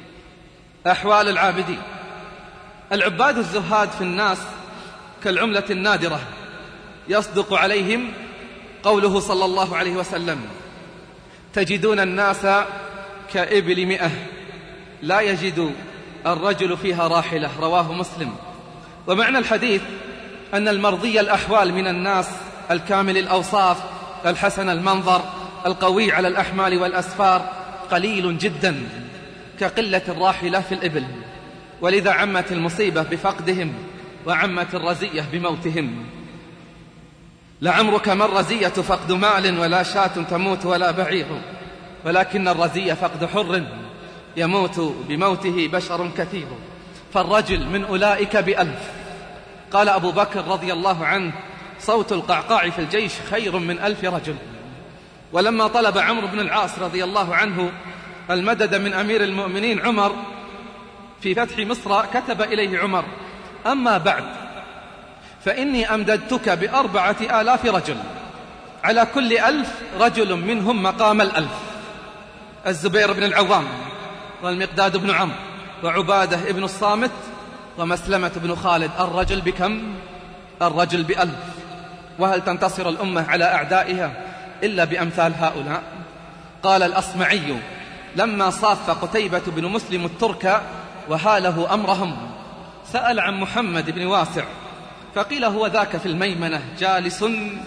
أحوال العابدين. العباد الزهاد في الناس كالعملة النادرة، يصدق عليهم قوله صلى الله عليه وسلم: تجدون الناس كإبل مئة لا يجد الرجل فيها راحلة، رواه مسلم. ومعنى الحديث أن المرضي الأحوال من الناس الكامل الأوصاف الحسن المنظر القوي على الأحمال والأسفار قليل جدا كقلة الراحلة في الإبل، ولذا عمت المصيبة بفقدهم وعمت الرزية بموتهم. لعمرك ما الرزية فقد مال ولا شاة تموت ولا بعير، ولكن الرزية فقد حر يموت بموته بشر كثير. فالرجل من أولئك بألف. قال أبو بكر رضي الله عنه: صوت القعقاع في الجيش خير من ألف رجل. ولما طلب عمرو بن العاص رضي الله عنه المدد من أمير المؤمنين عمر في فتح مصر، كتب إليه عمر: أما بعد فإني أمددتك بأربعة آلاف رجل، على كل ألف رجل منهم مقام الألف. الزبير بن العوام والمقداد بن عمرو وعبادة بن الصامت ومسلمة بن خالد. الرجل بكم؟ الرجل بألف. وهل تنتصر الأمة على أعدائها إلا بأمثال هؤلاء؟ قال الأصمعي لما صاف قتيبة بن مسلم الترك وهاله أمرهم، سأل عن محمد بن واسع فقيل: هو ذاك في الميمنة جالس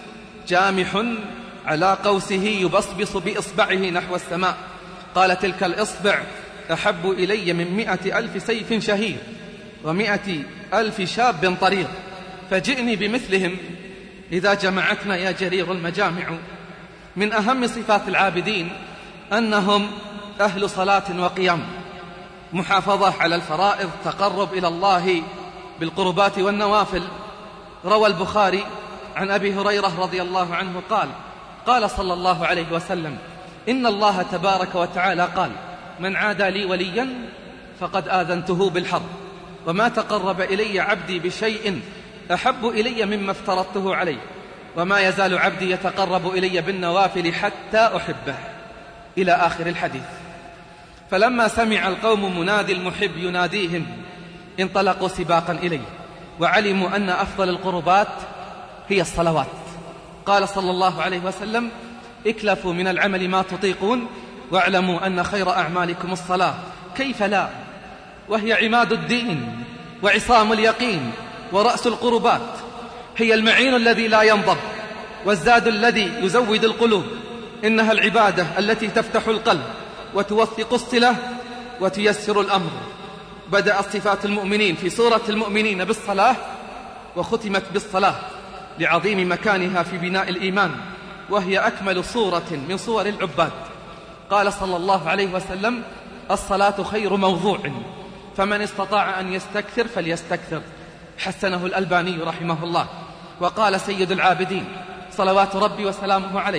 جامح على قوسه يبصبص بإصبعه نحو السماء. قال: تلك الإصبع أحب إلي من مئة ألف سيف شهير ومئة ألف شاب طريق، فجئني بمثلهم إذا جمعتنا يا جرير المجامع. من أهم صفات العابدين أنهم أهل صلاة وقيام، محافظة على الفرائض، تقرب إلى الله بالقربات والنوافل. روى البخاري عن أبي هريرة رضي الله عنه قال: قال صلى الله عليه وسلم: إن الله تبارك وتعالى قال: من عادى لي وليا فقد آذنته بالحرب، وما تقرب إلي عبدي بشيء أحب إلي مما افترضته عليه، وما يزال عبدي يتقرب إلي بالنوافل حتى أحبه، إلى آخر الحديث. فلما سمع القوم منادي المحب يناديهم انطلقوا سباقا إليه، وعلموا أن أفضل القربات هي الصلوات. قال صلى الله عليه وسلم: اكلفوا من العمل ما تطيقون، واعلموا أن خير أعمالكم الصلاة. كيف لا، وهي عماد الدين وعصام اليقين ورأس القربات، هي المعين الذي لا ينضب والزاد الذي يزود القلوب. إنها العبادة التي تفتح القلب وتوثق الصلة وتيسر الأمر. بدأت صفات المؤمنين في سورة المؤمنين بالصلاة، وختمت بالصلاة لعظيم مكانها في بناء الإيمان، وهي أكمل صورة من صور العباد. قال صلى الله عليه وسلم: الصلاة خير موضوع، فمن استطاع أن يستكثر فليستكثر. حسنه الألباني رحمه الله. وقال سيد العابدين صلوات ربي وسلامه عليه: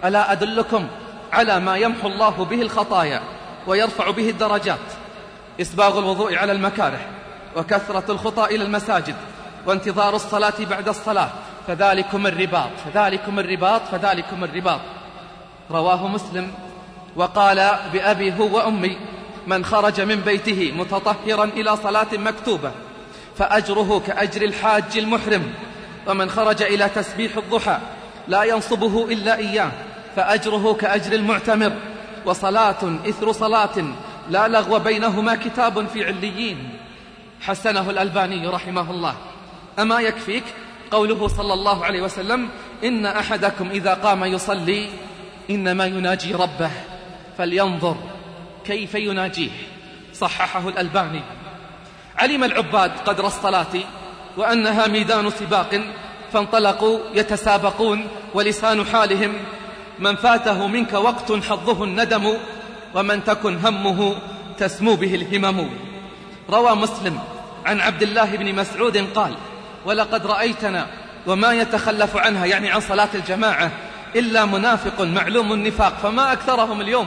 ألا أدلكم على ما يمحو الله به الخطايا ويرفع به الدرجات؟ إسباغ الوضوء على المكاره، وكثرة الخطى إلى المساجد، وانتظار الصلاة بعد الصلاة، فذلكم الرباط فذلكم الرباط فذلكم الرباط. رواه مسلم وقال بأبي هو وأمي: من خرج من بيته متطهرا إلى صلاة مكتوبة فأجره كأجر الحاج المحرم، ومن خرج إلى تسبيح الضحى لا ينصبه إلا إياه فأجره كأجر المعتمر، وصلاة إثر صلاة لا لغو بينهما كتاب في عليين. حسنه الألباني رحمه الله. أما يكفيك قوله صلى الله عليه وسلم: إن أحدكم إذا قام يصلي إنما يناجي ربه فلينظر كيف يناجيه. صححه الألباني. علم العباد قدر الصلاة وأنها ميدان سباق، فانطلقوا يتسابقون، ولسان حالهم: من فاته منك وقت حظه الندم، ومن تكن همه تسمو به الهمم. روى مسلم عن عبد الله بن مسعود قال: ولقد رأيتنا وما يتخلف عنها، يعني عن صلاة الجماعة، إلا منافق معلوم النفاق، فما أكثرهم اليوم.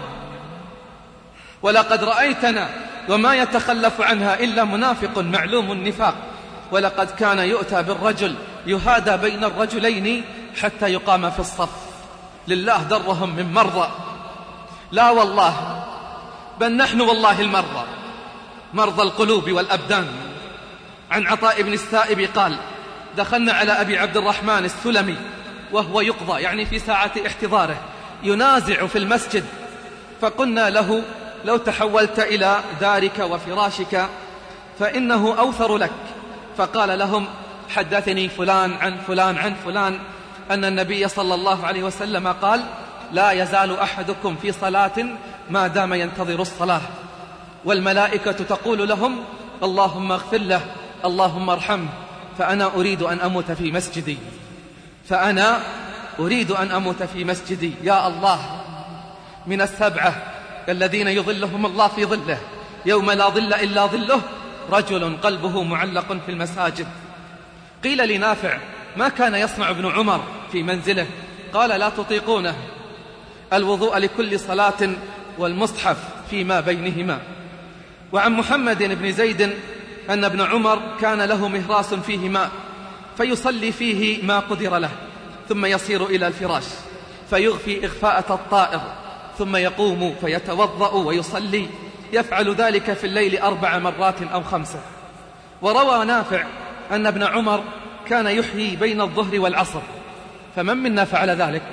ولقد رأيتنا وما يتخلف عنها إلا منافق معلوم النفاق، ولقد كان يؤتى بالرجل يهادى بين الرجلين حتى يقام في الصف. لله درهم من مرضى. لا والله، بل نحن والله المرضى، مرضى القلوب والأبدان. عن عطاء بن السائب قال: دخلنا على أبي عبد الرحمن السلمي وهو يقضى، يعني في ساعة احتضاره، ينازع في المسجد، فقلنا له: لو تحولت إلى دارك وفراشك فإنه أوثر لك. فقال لهم: حدثني فلان عن فلان عن فلان أن النبي صلى الله عليه وسلم قال: لا يزال أحدكم في صلاة ما دام ينتظر الصلاة، والملائكة تقول لهم: اللهم اغفر له، اللهم ارحمه، فأنا أريد أن أموت في مسجدي، فأنا أريد أن أموت في مسجدي. يا الله، من السبعة الذين يظلهم الله في ظله يوم لا ظل إلا ظله رجل قلبه معلق في المساجد. قيل لنافع: ما كان يصنع ابن عمر في منزله؟ قال: لا تطيقونه، الوضوء لكل صلاة والمصحف فيما بينهما. وعن محمد بن زيد أن ابن عمر كان له مهراس فيه ماء، فيصلي فيه ما قدر له، ثم يصير إلى الفراش فيغفي إغفاءة الطائر، ثم يقوم فيتوضأ ويصلي، يفعل ذلك في الليل أربع مرات أو خمسة. وروى نافع أن ابن عمر كان يحيي بين الظهر والعصر. فمن منا فعل ذلك؟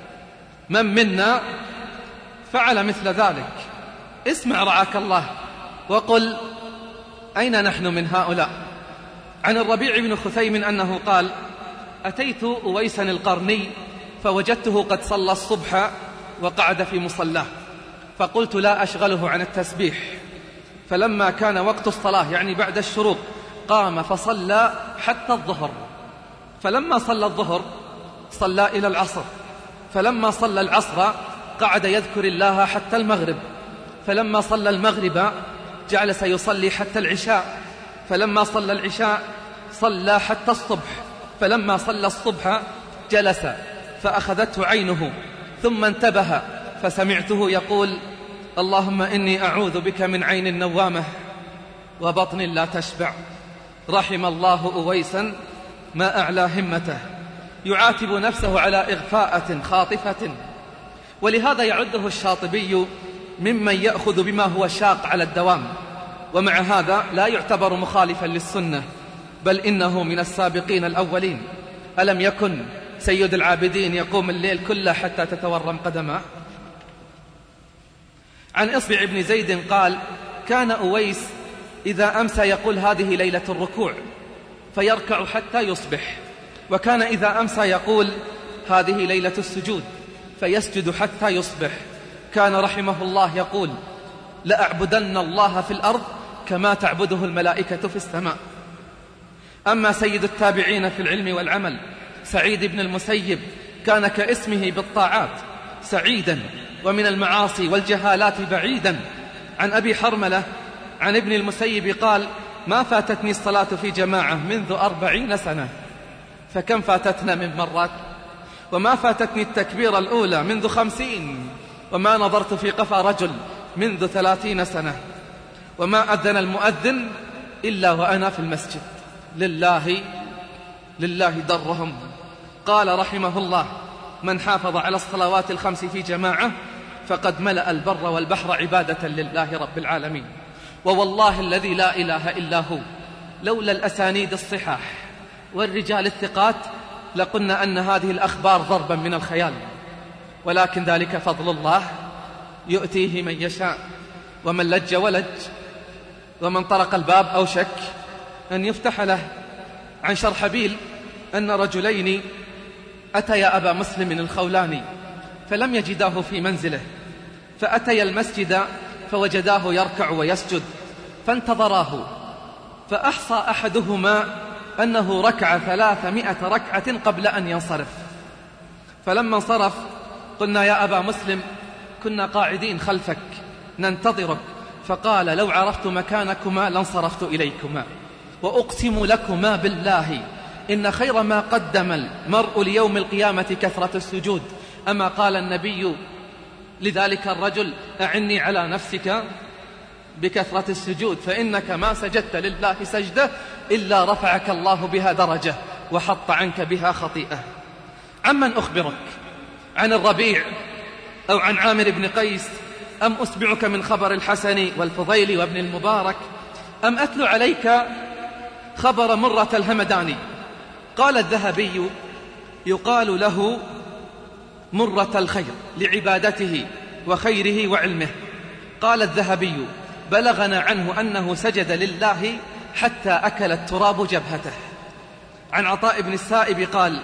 من منا فعل مثل ذلك؟ اسمع رعاك الله وقل: أين نحن من هؤلاء؟ عن الربيع بن خثيم أنه قال: أتيت أويسا القرني فوجدته قد صلى الصبح وقعد في مصلاه، فقلت: لا أشغله عن التسبيح. فلما كان وقت الصلاة، يعني بعد الشروق، قام فصلى حتى الظهر. فلما صلى الظهر صلى إلى العصر، فلما صلى العصر قعد يذكر الله حتى المغرب، فلما صلى المغرب جلس يصلي حتى العشاء، فلما صلى العشاء صلى حتى الصبح، فلما صلى الصبح جلس فأخذته عينه، ثم انتبه فسمعته يقول: اللهم إني أعوذ بك من عين نوامة وبطن لا تشبع. رحم الله أويسا ما أعلى همته، يعاتب نفسه على إغفاءة خاطفة. ولهذا يعده الشاطبي ممن يأخذ بما هو شاق على الدوام، ومع هذا لا يعتبر مخالفا للسنة، بل إنه من السابقين الأولين. ألم يكن سيد العابدين يقوم الليل كله حتى تتورم قدمه؟ عن إصبع بن زيد قال: كان أويس إذا أمسى يقول: هذه ليلة الركوع، فيركع حتى يصبح، وكان إذا أمسى يقول: هذه ليلة السجود، فيسجد حتى يصبح. كان رحمه الله يقول: لأعبدن الله في الأرض كما تعبده الملائكة في السماء. أما سيد التابعين في العلم والعمل سعيد بن المسيب كان كاسمه بالطاعات سعيدا، ومن المعاصي والجهالات بعيدا. عن أبي حرملة عن ابن المسيب قال: ما فاتتني الصلاة في جماعة منذ أربعين سنة، فكم فاتتنا من مرات؟ وما فاتتني التكبيرة الأولى منذ خمسين، وما نظرت في قفا رجل منذ ثلاثين سنة، وما أذن المؤذن إلا وأنا في المسجد. لله لله درهم. قال رحمه الله: من حافظ على الصلوات الخمس في جماعة فقد ملأ البر والبحر عبادة لله رب العالمين. ووالله الذي لا إله إلا هو، لولا الأسانيد الصحاح والرجال الثقات لقلنا أن هذه الأخبار ضربا من الخيال، ولكن ذلك فضل الله يؤتيه من يشاء. ومن لج ولج، ومن طرق الباب أوشك أن يفتح له. عن شرحبيل أن رجلين أتيا أبا مسلم الخولاني فلم يجداه في منزله، فأتيا المسجد فوجداه يركع ويسجد، فانتظراه، فأحصى أحدهما أنه ركع ثلاثمائة ركعة قبل أن ينصرف. فلما انصرف قلنا: يا أبا مسلم، كنا قاعدين خلفك ننتظرك. فقال: لو عرفت مكانكما لانصرفت إليكما، وأقسم لكما بالله إن خير ما قدم المرء ليوم القيامة كثرة السجود. أما قال النبي لذلك الرجل: أعني على نفسك بكثرة السجود، فإنك ما سجدت لله سجدة إلا رفعك الله بها درجة وحط عنك بها خطيئة. عمن أخبرك؟ عن الربيع أو عن عامر بن قيس؟ أم أسبعك من خبر الحسن والفضيل وابن المبارك؟ أم أتلو عليك خبر مرة الهمداني؟ قال الذهبي: يقال له مرة الخير لعبادته وخيره وعلمه. قال الذهبي: بلغنا عنه أنه سجد لله حتى أكل التراب جبهته. عن عطاء بن السائب قال: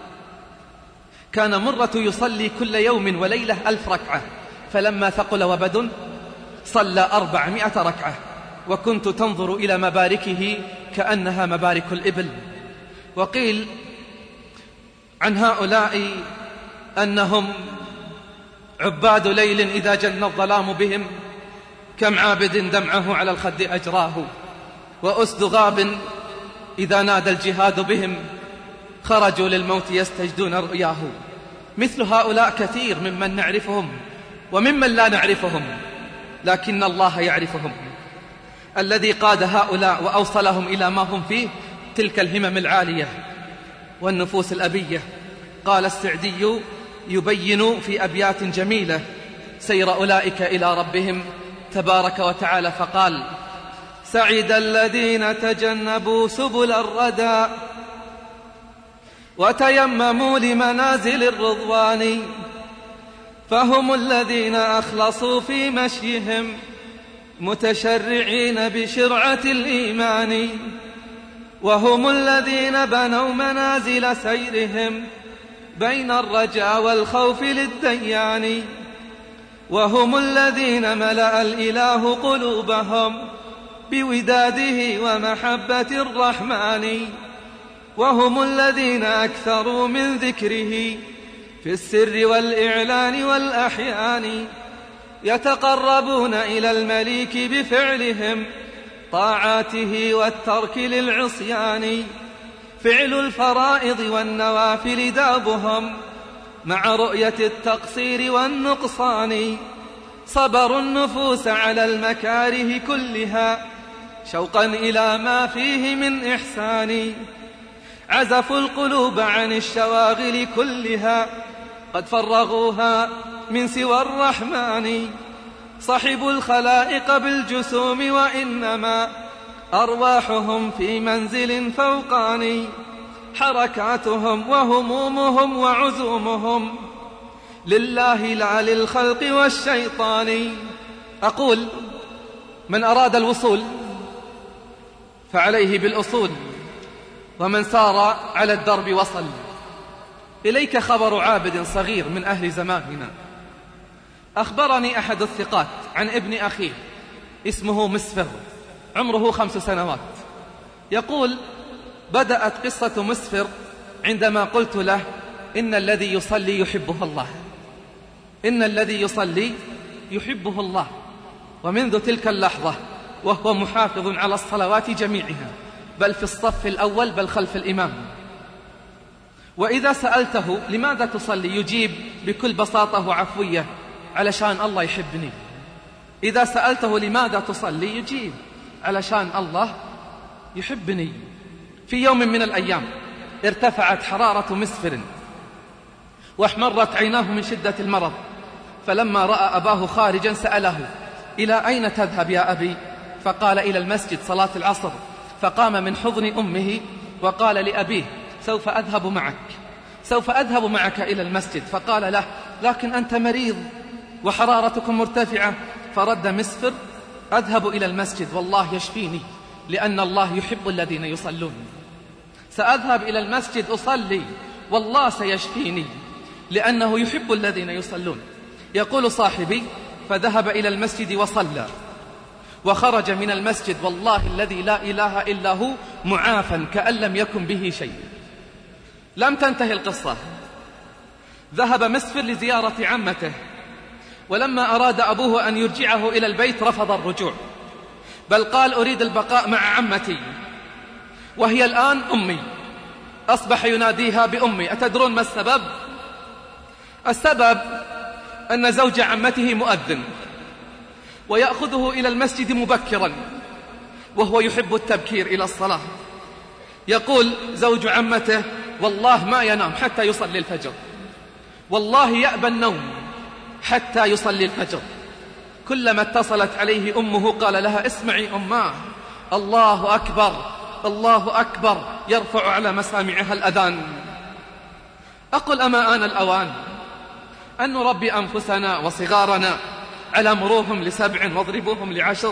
كان مرة يصلي كل يوم وليلة ألف ركعة، فلما ثقل وبد صلى أربعمائة ركعة، وكنت تنظر إلى مباركه كأنها مبارك الإبل. وقيل عن هؤلاء أنهم عباد ليل إذا جن الظلام بهم، كم عابد دمعه على الخد أجراه، وأسد غاب إذا نادى الجهاد بهم، خرجوا للموت يستجدون رؤياه. مثل هؤلاء كثير ممن نعرفهم وممن لا نعرفهم، لكن الله يعرفهم. الذي قاد هؤلاء وأوصلهم إلى ما هم فيه تلك الهمم العالية والنفوس الأبية. قال السعدي يبين في أبيات جميلة سير أولئك إلى ربهم تبارك وتعالى فقال: سعد الذين تجنبوا سبل الردى وتيمموا لمنازل الرضوان، فهم الذين أخلصوا في مشيهم متشرعين بشرعة الإيمان، وهم الذين بنوا منازل سيرهم بين الرجاء والخوف للديان، وهم الذين ملأ الإله قلوبهم بوداده ومحبة الرحمن، وهم الذين أكثروا من ذكره في السر والإعلان والأحيان، يتقربون إلى المليك بفعلهم طاعاته والترك للعصيان، فعل الفرائض والنوافل دابهم مع رؤية التقصير والنقصان، صبروا النفوس على المكاره كلها شوقا إلى ما فيه من إحسان، عزفوا القلوب عن الشواغل كلها قد فرغوها من سوى الرحمن، صحبوا الخلائق بالجسوم وإنما أرواحهم في منزل فوقاني، حركاتهم وهمومهم وعزومهم لله لا للخلق والشيطان. أقول: من أراد الوصول فعليه بالأصول، ومن سار على الدرب وصل. إليك خبر عابد صغير من أهل زماننا. أخبرني أحد الثقات عن ابن أخيه اسمه مسفر، عمره خمس سنوات. يقول: بدأت قصة مسفر عندما قلت له: إن الذي يصلي يحبه الله، إن الذي يصلي يحبه الله. ومنذ تلك اللحظة وهو محافظ على الصلوات جميعها، بل في الصف الأول بل خلف الإمام. وإذا سألته لماذا تصلي يجيب بكل بساطة وعفوية: علشان الله يحبني. إذا سألته لماذا تصلي يجيب: علشان الله يحبني. في يوم من الأيام ارتفعت حرارة مسفر واحمرت عيناه من شدة المرض، فلما رأى أباه خارجا سأله: إلى أين تذهب يا أبي؟ فقال: إلى المسجد صلاة العصر. فقام من حضن أمه وقال لأبيه: سوف أذهب معك سوف أذهب معك إلى المسجد. فقال له: لكن أنت مريض وحرارتكم مرتفعة. فرد مسفر: أذهب إلى المسجد والله يشفيني، لأن الله يحب الذين يصلون. سأذهب إلى المسجد أصلي والله سيشفيني، لأنه يحب الذين يصلون. يقول صاحبي: فذهب إلى المسجد وصلى، وخرج من المسجد والله الذي لا إله إلا هو معافى كأن لم يكن به شيء. لم تنتهي القصة. ذهب مسفر لزيارة عمته، ولما أراد أبوه أن يرجعه إلى البيت رفض الرجوع، بل قال: أريد البقاء مع عمتي وهي الآن أمي. أصبح يناديها بأمي. أتدرون ما السبب؟ السبب أن زوج عمته مؤذن ويأخذه إلى المسجد مبكرا، وهو يحب التبكير إلى الصلاة. يقول زوج عمته: والله ما ينام حتى يصلي الفجر، والله يأبى النوم حتى يصلي الفجر. كلما اتصلت عليه أمه قال لها: اسمعي أماه، الله أكبر الله أكبر، يرفع على مسامعها الأذان. أقول: أما آن الأوان أن نربي أنفسنا وصغارنا على مروهم لسبع واضربوهم لعشر.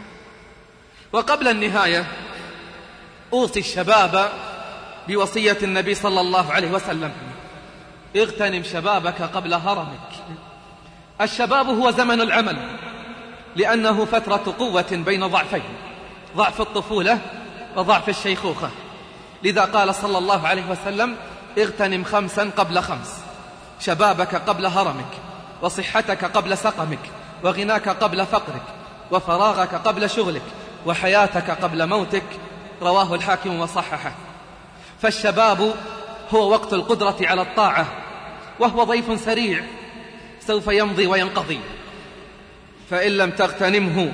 وقبل النهاية أوصي الشباب بوصية النبي صلى الله عليه وسلم: اغتنم شبابك قبل هرمك. الشباب هو زمن العمل، لأنه فترة قوة بين ضعفين: ضعف الطفولة وضعف الشيخوخة. لذا قال صلى الله عليه وسلم: اغتنم خمسا قبل خمس: شبابك قبل هرمك، وصحتك قبل سقمك، وغناك قبل فقرك، وفراغك قبل شغلك، وحياتك قبل موتك. رواه الحاكم وصححه. فالشباب هو وقت القدرة على الطاعة، وهو ضيف سريع سوف يمضي وينقضي، فإن لم تغتنمه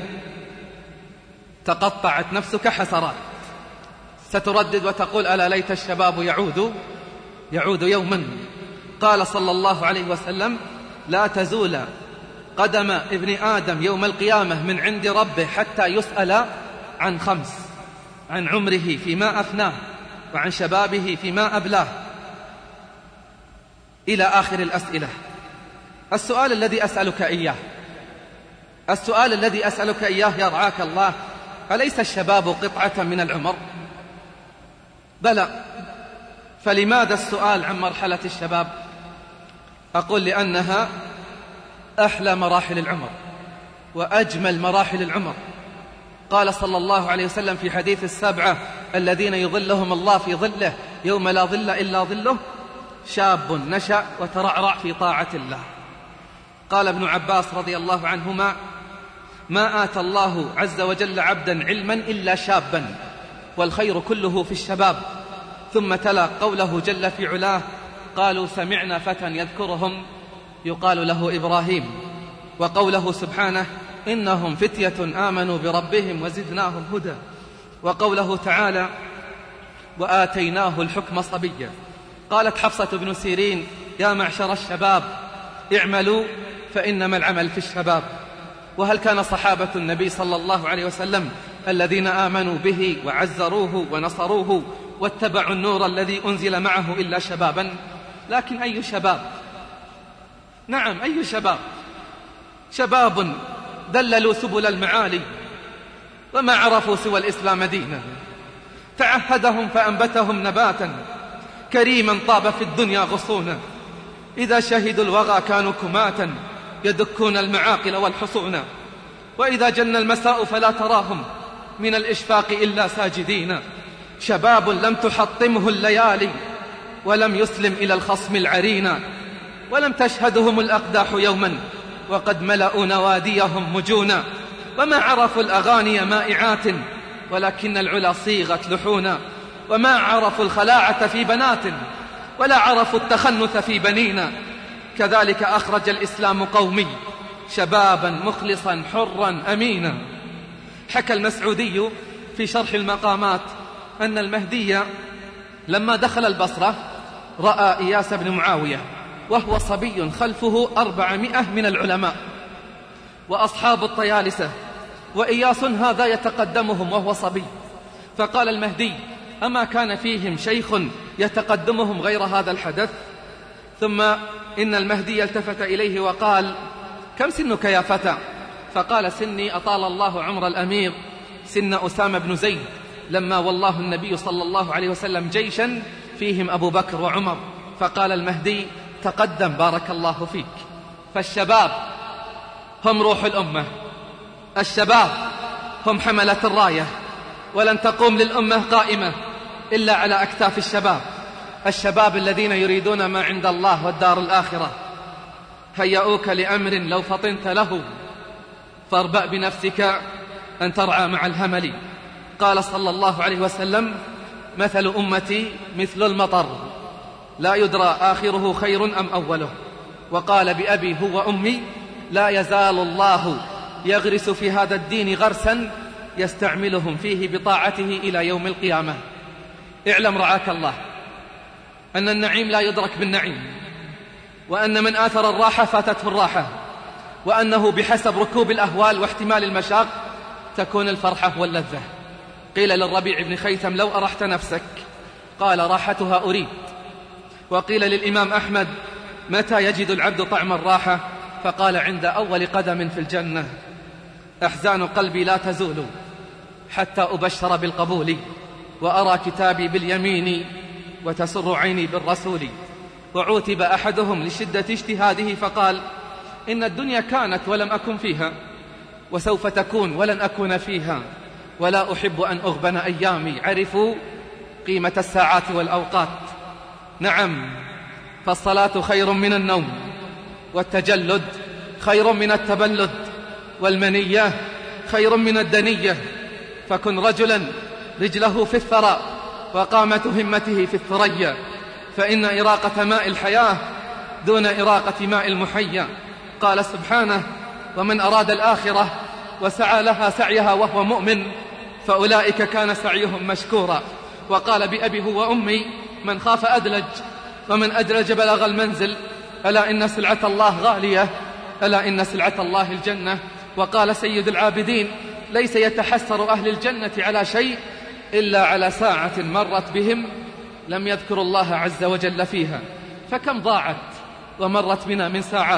تقطعت نفسك حسرات. ستردد وتقول: ألا ليت الشباب يعود يعود يوما. قال صلى الله عليه وسلم: لا تزول قدم ابن آدم يوم القيامة من عند ربه حتى يسأل عن خمس: عن عمره فيما أفناه، وعن شبابه فيما أبلاه، إلى آخر الأسئلة. السؤال الذي أسألك إياه السؤال الذي أسألك إياه يرعاك الله: أليس الشباب قطعة من العمر؟ بلى. فلماذا السؤال عن مرحلة الشباب؟ أقول: لأنها أحلى مراحل العمر وأجمل مراحل العمر. قال صلى الله عليه وسلم في حديث السبعة الذين يظلهم الله في ظله يوم لا ظل إلا ظله: شاب نشأ وترعرع في طاعة الله. قال ابن عباس رضي الله عنهما: ما آتى الله عز وجل عبدا علما إلا شابا، والخير كله في الشباب. ثم تلا قوله جل في علاه: قالوا سمعنا فتى يذكرهم يقال له إبراهيم. وقوله سبحانه: إنهم فتية آمنوا بربهم وزدناهم هدى. وقوله تعالى: وآتيناه الحكم صبيا. قالت حفصة بن سيرين: يا معشر الشباب اعملوا فإنما العمل في الشباب. وهل كان صحابة النبي صلى الله عليه وسلم الذين آمنوا به وعزروه ونصروه واتبعوا النور الذي أنزل معه إلا شبابا؟ لكن أي شباب؟ نعم، أي شباب؟ شباب دللوا سبل المعالي وما عرفوا سوى الإسلام دينا، تعهدهم فأنبتهم نباتا كريما طاب في الدنيا غصونا. إذا شهدوا الوغى كانوا كماتا يدكون المعاقل والحصونا. وإذا جن المساء فلا تراهم من الإشفاق إلا ساجدين. شباب لم تحطمه الليالي ولم يسلم إلى الخصم العرينا، ولم تشهدهم الأقداح يوما وقد ملأوا نواديهم مجونا. وما عرفوا الأغاني مائعات ولكن العلا صيغت لحونا. وما عرفوا الخلاعة في بنات ولا عرفوا التخنث في بنينا. كذلك أخرج الإسلام قومي شبابا مخلصا حرا أمينا. حكى المسعودي في شرح المقامات أن المهدي لما دخل البصرة رأى إياس بن معاوية وهو صبي خلفه أربعمائة من العلماء وأصحاب الطيالسة، وإياس هذا يتقدمهم وهو صبي. فقال المهدي: أما كان فيهم شيخ يتقدمهم غير هذا الحدث؟ ثم إن المهدي التفت إليه وقال: كم سنك يا فتى؟ فقال: سني أطال الله عمر الأمير سن أسامة بن زيد، لما والله النبي صلى الله عليه وسلم جيشا فيهم أبو بكر وعمر. فقال المهدي: تقدم بارك الله فيك. فالشباب هم روح الأمة، الشباب هم حملة الراية، ولن تقوم للأمة قائمة إلا على أكتاف الشباب، الشباب الذين يريدون ما عند الله والدار الآخرة. هيئوك لأمر لو فطنت له فاربأ بنفسك أن ترعى مع الهمل. قال صلى الله عليه وسلم: مثل أمتي مثل المطر لا يدرى آخره خير أم أوله. وقال بأبي هو أمي: لا يزال الله يغرس في هذا الدين غرسا يستعملهم فيه بطاعته إلى يوم القيامة. اعلم رعاك الله أن النعيم لا يدرك بالنعيم، وأن من آثر الراحة فاتته الراحة، وأنه بحسب ركوب الأهوال واحتمال المشاق تكون الفرحة واللذة. قيل للربيع بن خيثم: لو أرحت نفسك؟ قال: راحتها أريد. وقيل للإمام أحمد: متى يجد العبد طعم الراحة؟ فقال: عند أول قدم في الجنة. أحزان قلبي لا تزول حتى أبشر بالقبول، وأرى كتابي باليمين وتسر عيني بالرسول. وعوتب أحدهم لشدة اجتهاده فقال: إن الدنيا كانت ولم أكن فيها، وسوف تكون ولن أكون فيها، ولا أحب أن أغبن أيامي. عرفوا قيمة الساعات والأوقات. نعم، فالصلاة خير من النوم، والتجلد خير من التبلد، والمنية خير من الدنية. فكن رجلا رجله في الثرى وقامة همته في الثريا، فإن إراقة ماء الحياة دون إراقة ماء المحيا. قال سبحانه: ومن أراد الآخرة وسعى لها سعيها وهو مؤمن فأولئك كان سعيهم مشكورا. وقال بأبي هو أمي: من خاف أدلج، ومن أدلج بلغ المنزل. ألا إن سلعة الله غالية، ألا إن سلعة الله الجنة. وقال سيد العابدين: ليس يتحسر أهل الجنة على شيء إلا على ساعة مرت بهم لم يذكروا الله عز وجل فيها. فكم ضاعت ومرت بنا من ساعات.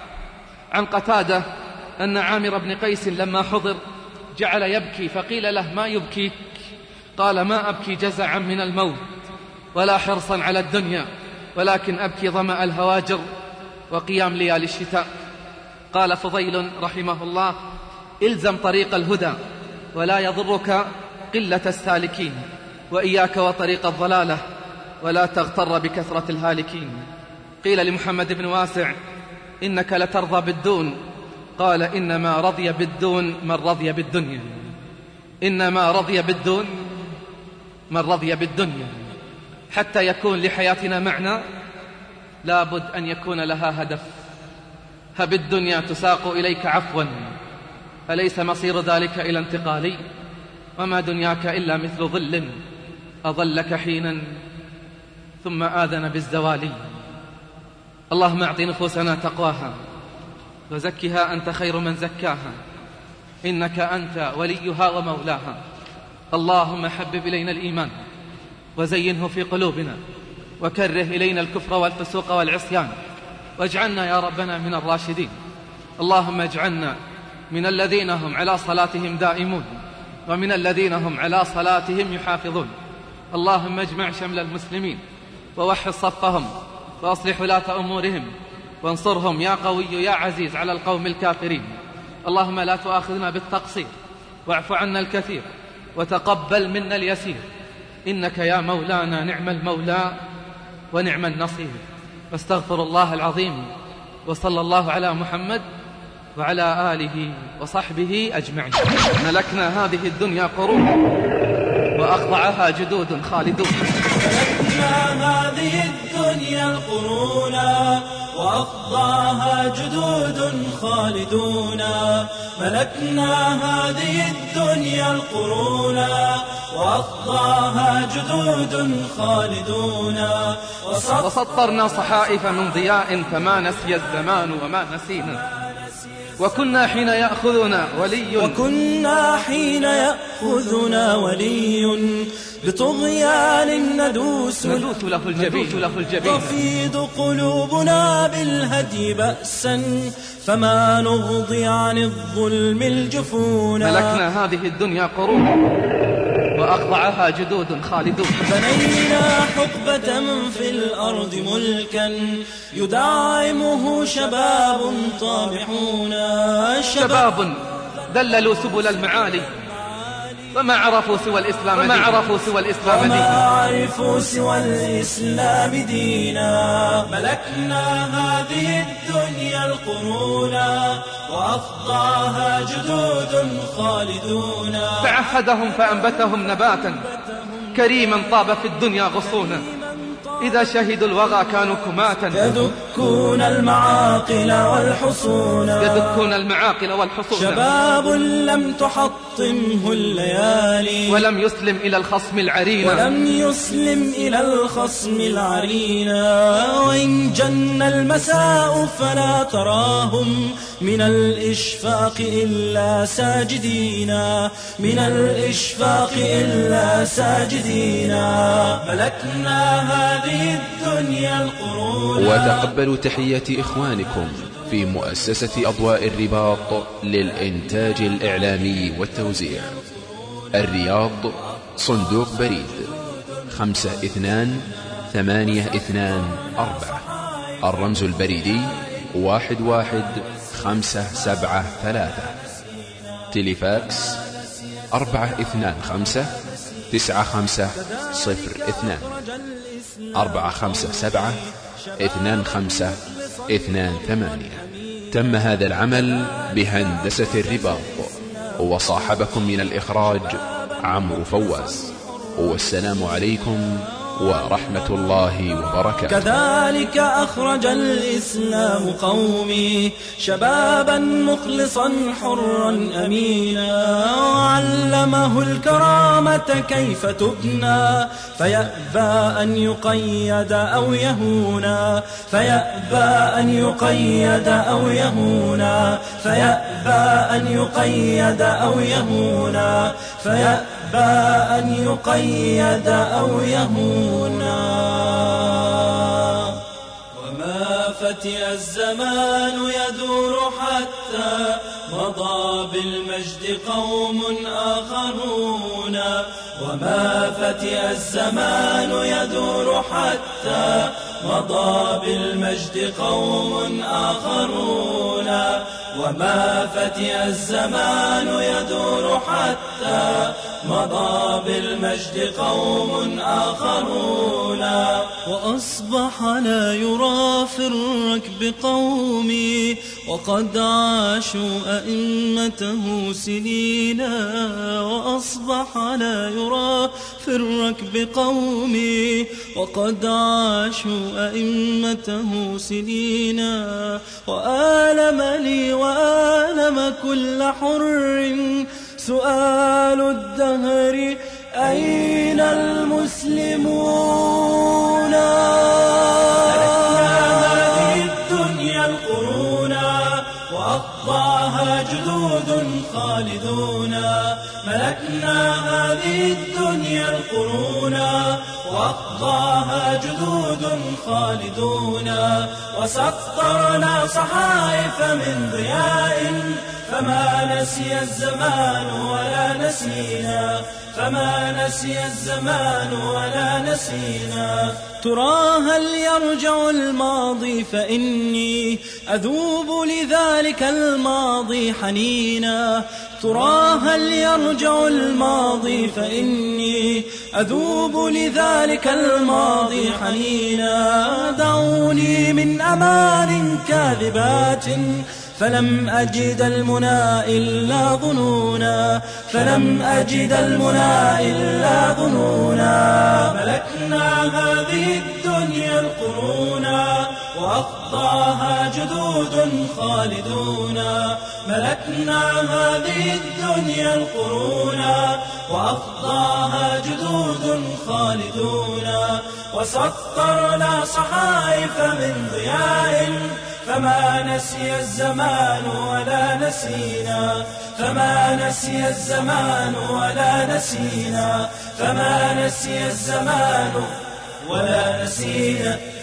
عن قتادة أن عامر بن قيس لما حضر جعل يبكي، فقيل له: ما يبكيك؟ قال: ما أبكي جزعا من الموت ولا حرصا على الدنيا، ولكن أبكي ظمأ الهواجر وقيام ليالي الشتاء. قال فضيل رحمه الله: إلزم طريق الهدى ولا يضرك قلة السالكين، وإياك وطريق الضلالة ولا تغتر بكثرة الهالكين. قيل لمحمد بن واسع: إنك لترضى بالدون. قال: إنما رضي بالدون من رضي بالدنيا، إنما رضي بالدون من رضي بالدنيا. حتى يكون لحياتنا معنى لابد أن يكون لها هدف. هب الدنيا تساق إليك عفوا، أليس مصير ذلك إلى انتقالي؟ وما دنياك إلا مثل ظل أظلك حينا ثم آذن بالزوال. اللهم أعط نفوسنا تقواها وزكها أنت خير من زكاها، إنك أنت وليها ومولاها. اللهم حبب إلينا الإيمان وزينه في قلوبنا، وكره إلينا الكفر والفسوق والعصيان، واجعلنا يا ربنا من الراشدين. اللهم اجعلنا من الذين هم على صلاتهم دائمون، ومن الذين هم على صلاتهم يحافظون. اللهم اجمع شمل المسلمين ووحد صفهم، وأصلح ولاة أمورهم، وانصرهم يا قوي يا عزيز على القوم الكافرين. اللهم لا تؤاخذنا بالتقصير، واعف عنا الكثير، وتقبل منا اليسير، إنك يا مولانا نعم المولى ونعم النصير. واستغفر الله العظيم، وصلى الله على محمد وعلى آله وصحبه أجمعين. ملكنا هذه الدنيا قرون، وأخضعها جدود خالدون. ملكنا هذه الدنيا القرونا وأقضاها جدود خالدون. ملكنا هذه الدنيا القرونا وأقضاها جدود خالدون. وسطرنا صحائف من ضياء فما نسي الزمان وما نسينا. وكنا حين يأخذنا ولي وكنا حين يأخذنا ولي بطغيان ندوس ندوس له الجبين له الجبين تفيض قلوبنا بالهدي بأسا فما نغضي عن الظلم الجفونا. ملكنا هذه الدنيا قرون وأخضعها جدود خالدون. بنينا حقبة في الأرض ملكا يدعمه شباب طامحون. شباب دللوا سبل المعالي وما عرفوا سوى الإسلام وما عرفوا سوى الإسلام وما دينا عرفوا سوى الإسلام دينا. ملكنا هذه الدنيا القرونا وأفضاها جدود خالدون. تعهدهم فأنبتهم نباتا كريما طاب في الدنيا غصونا. إذا شهدوا الوغى كانوا كماتا يدكون المعاقل والحصون. يدكون المعاقل والحصون. شباب لم تحطمه الليالي ولم يسلم إلى الخصم العرين ولم يسلم إلى الخصم العرين. وإن جن المساء فلا تراهم من الإشفاق إلا ساجدين من الإشفاق إلا ساجدين. ملكنا هذه الدنيا القرون. وتقبلوا تحيات إخوانكم في مؤسسة أضواء الرباط للإنتاج الإعلامي والتوزيع. الرياض، صندوق بريد خمسة اثنان ثمانية اثنان أربعة. الرمز البريدي واحد واحد خمسة سبعة ثلاثة. تليفاكس أربعة اثنان خمسة تسعة خمسة صفر اثنان أربعة خمسة سبعة اثنان خمسة اثنان ثمانية. تم هذا العمل بهندسة الرباط، وصاحبكم من الإخراج عمرو فواز. والسلام عليكم ورحمة الله وبركاته. كذلك أخرج الإسلام قومي شبابا مخلصا حرا أمينا. وعلمه الكرامة كيف تبنى فيأبى أن يقيد أو يهونا فيأبى أن يقيد أو يهونا فيأبى أن يقيد أو يهونا فيأبى أن يقيد أو يهونا. وما فتئ الزمان يدور حتى مضى بالمجد قوم آخرون. وما فتئ الزمان يدور حتى مضى بالمجد قوم آخرون. وما فتئ الزمان يدور حتى مضى بالمجد قوم آخرون. وأصبح لا يرى في الركب قومي وقد عاشوا أئمته سنينا. وأصبح لا يرى في الركب قومي وقد عاشوا أئمته سنينا. وآلم لي وآلم كل حر سؤال الدهر أين المسلمون. هذه الدنيا القرونا وأقضاها جدود خالدون. ملكنا هذه الدنيا القرونا وأقضاها جدود خالدون. وسطرنا صحائف من ضياء فما نسي الزمان ولا نسينا فما نسي الزمان ولا نسينا. ترى هل يرجع الماضي فإني أذوب لذلك الماضي حنينا. ترى هل يرجع الماضي فإني أذوب لذلك الماضي حنينا. دعوني من أمان كاذبات فلم أجد المنى إلا ظنونا فلم أجد المنى إلا ظنونا ملكنا هذه الدنيا القرونا وأخضاها جدود خالدونا ملكنا هذه الدنيا القرونا وأخضاها جدود خالدونا وسطرنا صحائف من ضياء فما نسي الزمان ولا نسينا فما نسي الزمان ولا نسينا فما نسي الزمان ولا نسينا